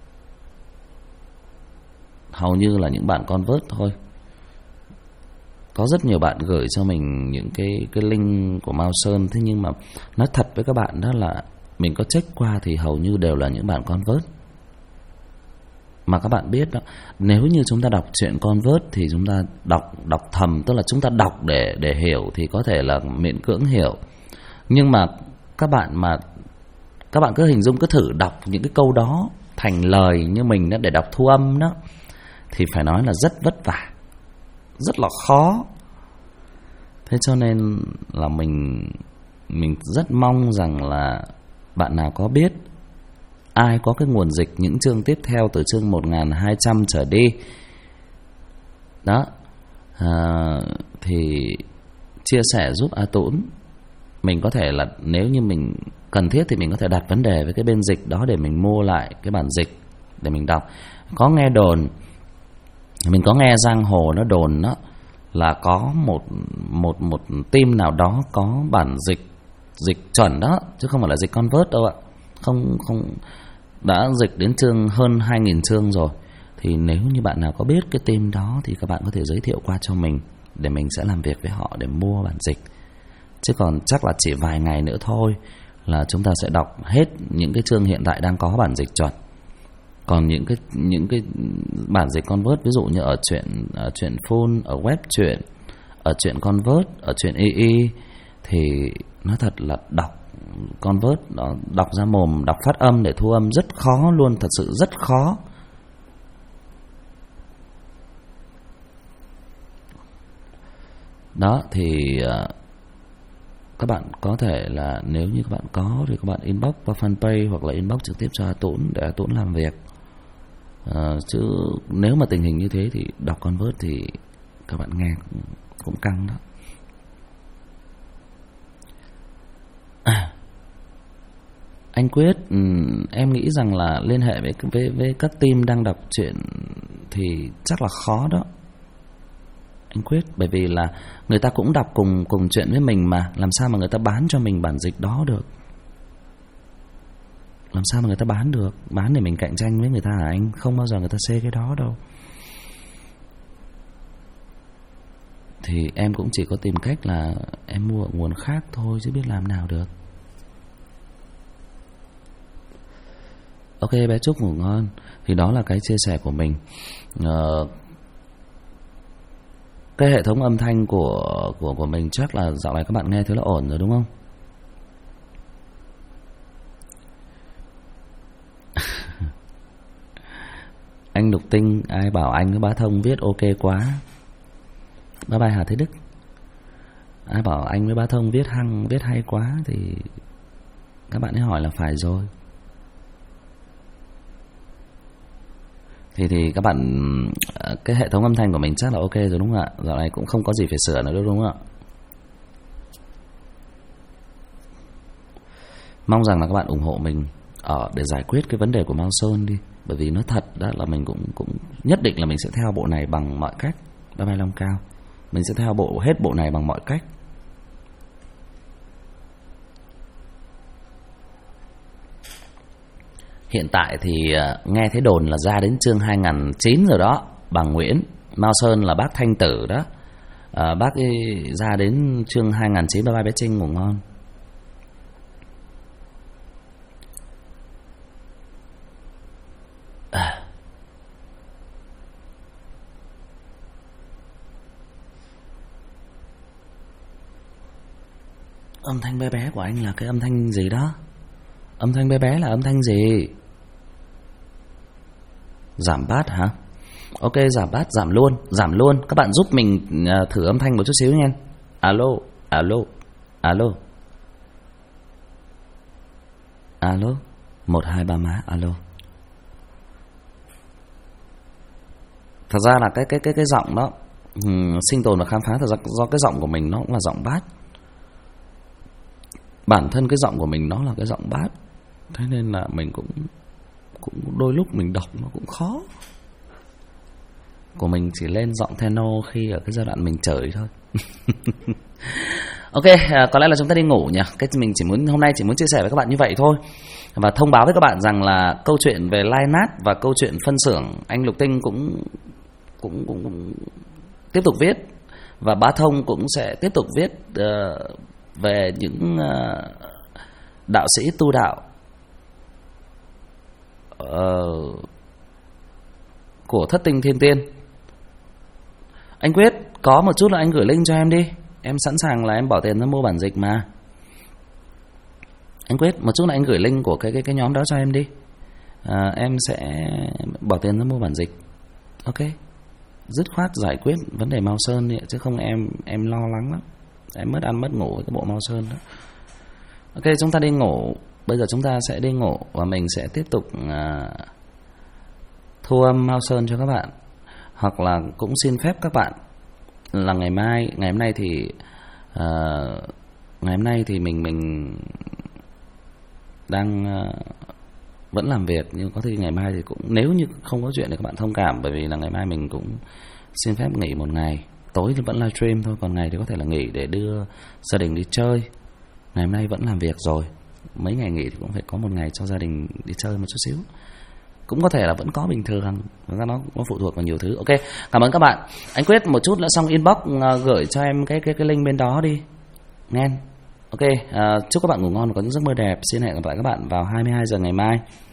hầu như là những bạn convert thôi. Có rất nhiều bạn gửi cho mình những cái link của Mao Sơn. Thế nhưng mà nói thật với các bạn đó là mình có check qua thì hầu như đều là những bạn convert. Mà các bạn biết đó, nếu như chúng ta đọc truyện convert thì chúng ta đọc thầm, tức là chúng ta đọc để hiểu thì có thể là miễn cưỡng hiểu. Nhưng mà các bạn cứ hình dung, cứ thử đọc những cái câu đó thành lời như mình đó, để đọc thu âm đó, thì phải nói là rất vất vả, rất là khó. Thế cho nên là mình rất mong rằng là bạn nào có biết, ai có cái nguồn dịch những chương tiếp theo từ chương 1200 trở đi đó, thì chia sẻ giúp A Tũng. Mình có thể là nếu như mình cần thiết thì mình có thể đặt vấn đề với cái bên dịch đó để mình mua lại cái bản dịch để mình đọc. Có nghe đồn, mình có nghe giang hồ nó đồn đó, là có một team nào đó có bản dịch chuẩn đó, chứ không phải là dịch convert đâu ạ. Không đã dịch đến chương hơn 2000 chương rồi. Thì nếu như bạn nào có biết cái team đó thì các bạn có thể giới thiệu qua cho mình, để mình sẽ làm việc với họ để mua bản dịch. Chứ còn chắc là chỉ vài ngày nữa thôi là chúng ta sẽ đọc hết những cái chương hiện tại đang có bản dịch chuẩn. Còn những cái bản dịch convert, ví dụ như ở truyện full, ở web truyện, ở truyện convert, ở truyện EE, thì nói thật là đọc convert đó, đọc ra mồm, đọc phát âm để thu âm rất khó luôn, thật sự rất khó. Đó thì các bạn có thể là nếu như các bạn có thì các bạn inbox qua fanpage hoặc là inbox trực tiếp cho A Tũng để A Tũng làm việc. Chứ nếu mà tình hình như thế thì đọc convert thì các bạn nghe cũng căng đó. Anh Quyết, em nghĩ rằng là liên hệ với các team đang đọc truyện thì chắc là khó đó anh Quyết, bởi vì là người ta cũng đọc cùng chuyện với mình mà, làm sao mà người ta bán cho mình bản dịch đó được? Làm sao mà người ta bán được? Bán để mình cạnh tranh với người ta hả anh? Không bao giờ người ta xê cái đó đâu. thì em cũng chỉ có tìm cách là em mua ở nguồn khác thôi, chứ biết làm nào được. Ok bé Trúc ngủ ngon. Thì đó là cái chia sẻ của mình. Cái hệ thống âm thanh của mình chắc là dạo này các bạn nghe thấy là ổn rồi đúng không? Anh Lục Tinh, ai bảo anh với bá Thông viết ok quá. Bye bye Hà Thế Đức. Ai bảo anh với bá Thông viết hăng, viết hay quá thì các bạn ấy hỏi là phải rồi. Thì các bạn, cái hệ thống âm thanh của mình chắc là ok rồi đúng không ạ? Dạo này cũng không có gì phải sửa nữa đúng không ạ? Mong rằng là các bạn ủng hộ mình để giải quyết cái vấn đề của Mao Sơn đi. Bởi vì nói thật đó là mình cũng nhất định là mình sẽ theo bộ này bằng mọi cách. Bye bye Long Cao. Mình sẽ theo hết bộ này bằng mọi cách. Hiện tại thì nghe thấy đồn là ra đến chương 2009 rồi đó. Bằng Nguyễn Mao Sơn là bác Thanh Tử đó. Bác ấy ra đến chương 2009. Bye bye bé Trinh ngủ ngon. Âm thanh bé bé của anh là cái âm thanh gì đó? Âm thanh bé bé là âm thanh gì? Giảm bát hả? Ok giảm bát, giảm luôn. Các bạn giúp mình thử âm thanh một chút xíu nha. Alo, alo, alo. Alo, 1, 2, 3 má, alo. Thật ra là cái giọng đó sinh tồn và khám phá, thật ra do cái giọng của mình nó cũng là giọng bát. Bản thân cái giọng của mình nó là cái giọng bát. Thế nên là mình cũng đôi lúc mình đọc nó cũng khó. Của mình chỉ lên giọng tenor khi ở cái giai đoạn mình chửi thôi. Ok, có lẽ là chúng ta đi ngủ nhỉ. Mình hôm nay chỉ muốn chia sẻ với các bạn như vậy thôi. Và thông báo với các bạn rằng là câu chuyện về Lai Nát và câu chuyện phân xưởng anh Lục Tinh cũng tiếp tục viết. Và bá Thông cũng sẽ tiếp tục viết về những đạo sĩ tu đạo của Thất Tinh Thiên Tiên. Anh Quyết, có một chút là anh gửi link cho em đi. Em sẵn sàng là em bỏ tiền ra mua bản dịch mà. Anh Quyết, một chút là anh gửi link của cái nhóm đó cho em đi. Em sẽ bỏ tiền ra mua bản dịch. Ok. Dứt khoát giải quyết vấn đề Mao Sơn đi, chứ không em lo lắng lắm. Em mất ăn mất ngủ với cái bộ Mao Sơn đó. Ok, chúng ta đi ngủ. Bây giờ chúng ta sẽ đi ngủ và mình sẽ tiếp tục thu âm Mao Sơn cho các bạn. Hoặc là cũng xin phép các bạn là ngày hôm nay thì mình đang vẫn làm việc, nhưng có thể ngày mai thì cũng, nếu như không có chuyện thì các bạn thông cảm, bởi vì là ngày mai mình cũng xin phép nghỉ một ngày. Tối thì vẫn livestream thôi, còn ngày thì có thể là nghỉ để đưa gia đình đi chơi. Ngày hôm nay vẫn làm việc rồi, mấy ngày nghỉ thì cũng phải có một ngày cho gia đình đi chơi một chút xíu. Cũng có thể là vẫn có bình thường, nó phụ thuộc vào nhiều thứ. Ok, cảm ơn các bạn. Anh Quyết một chút nữa xong inbox gửi cho em cái link bên đó đi nghe. Ok, chúc các bạn ngủ ngon và có những giấc mơ đẹp. Xin hẹn gặp lại các bạn vào 22 giờ ngày mai.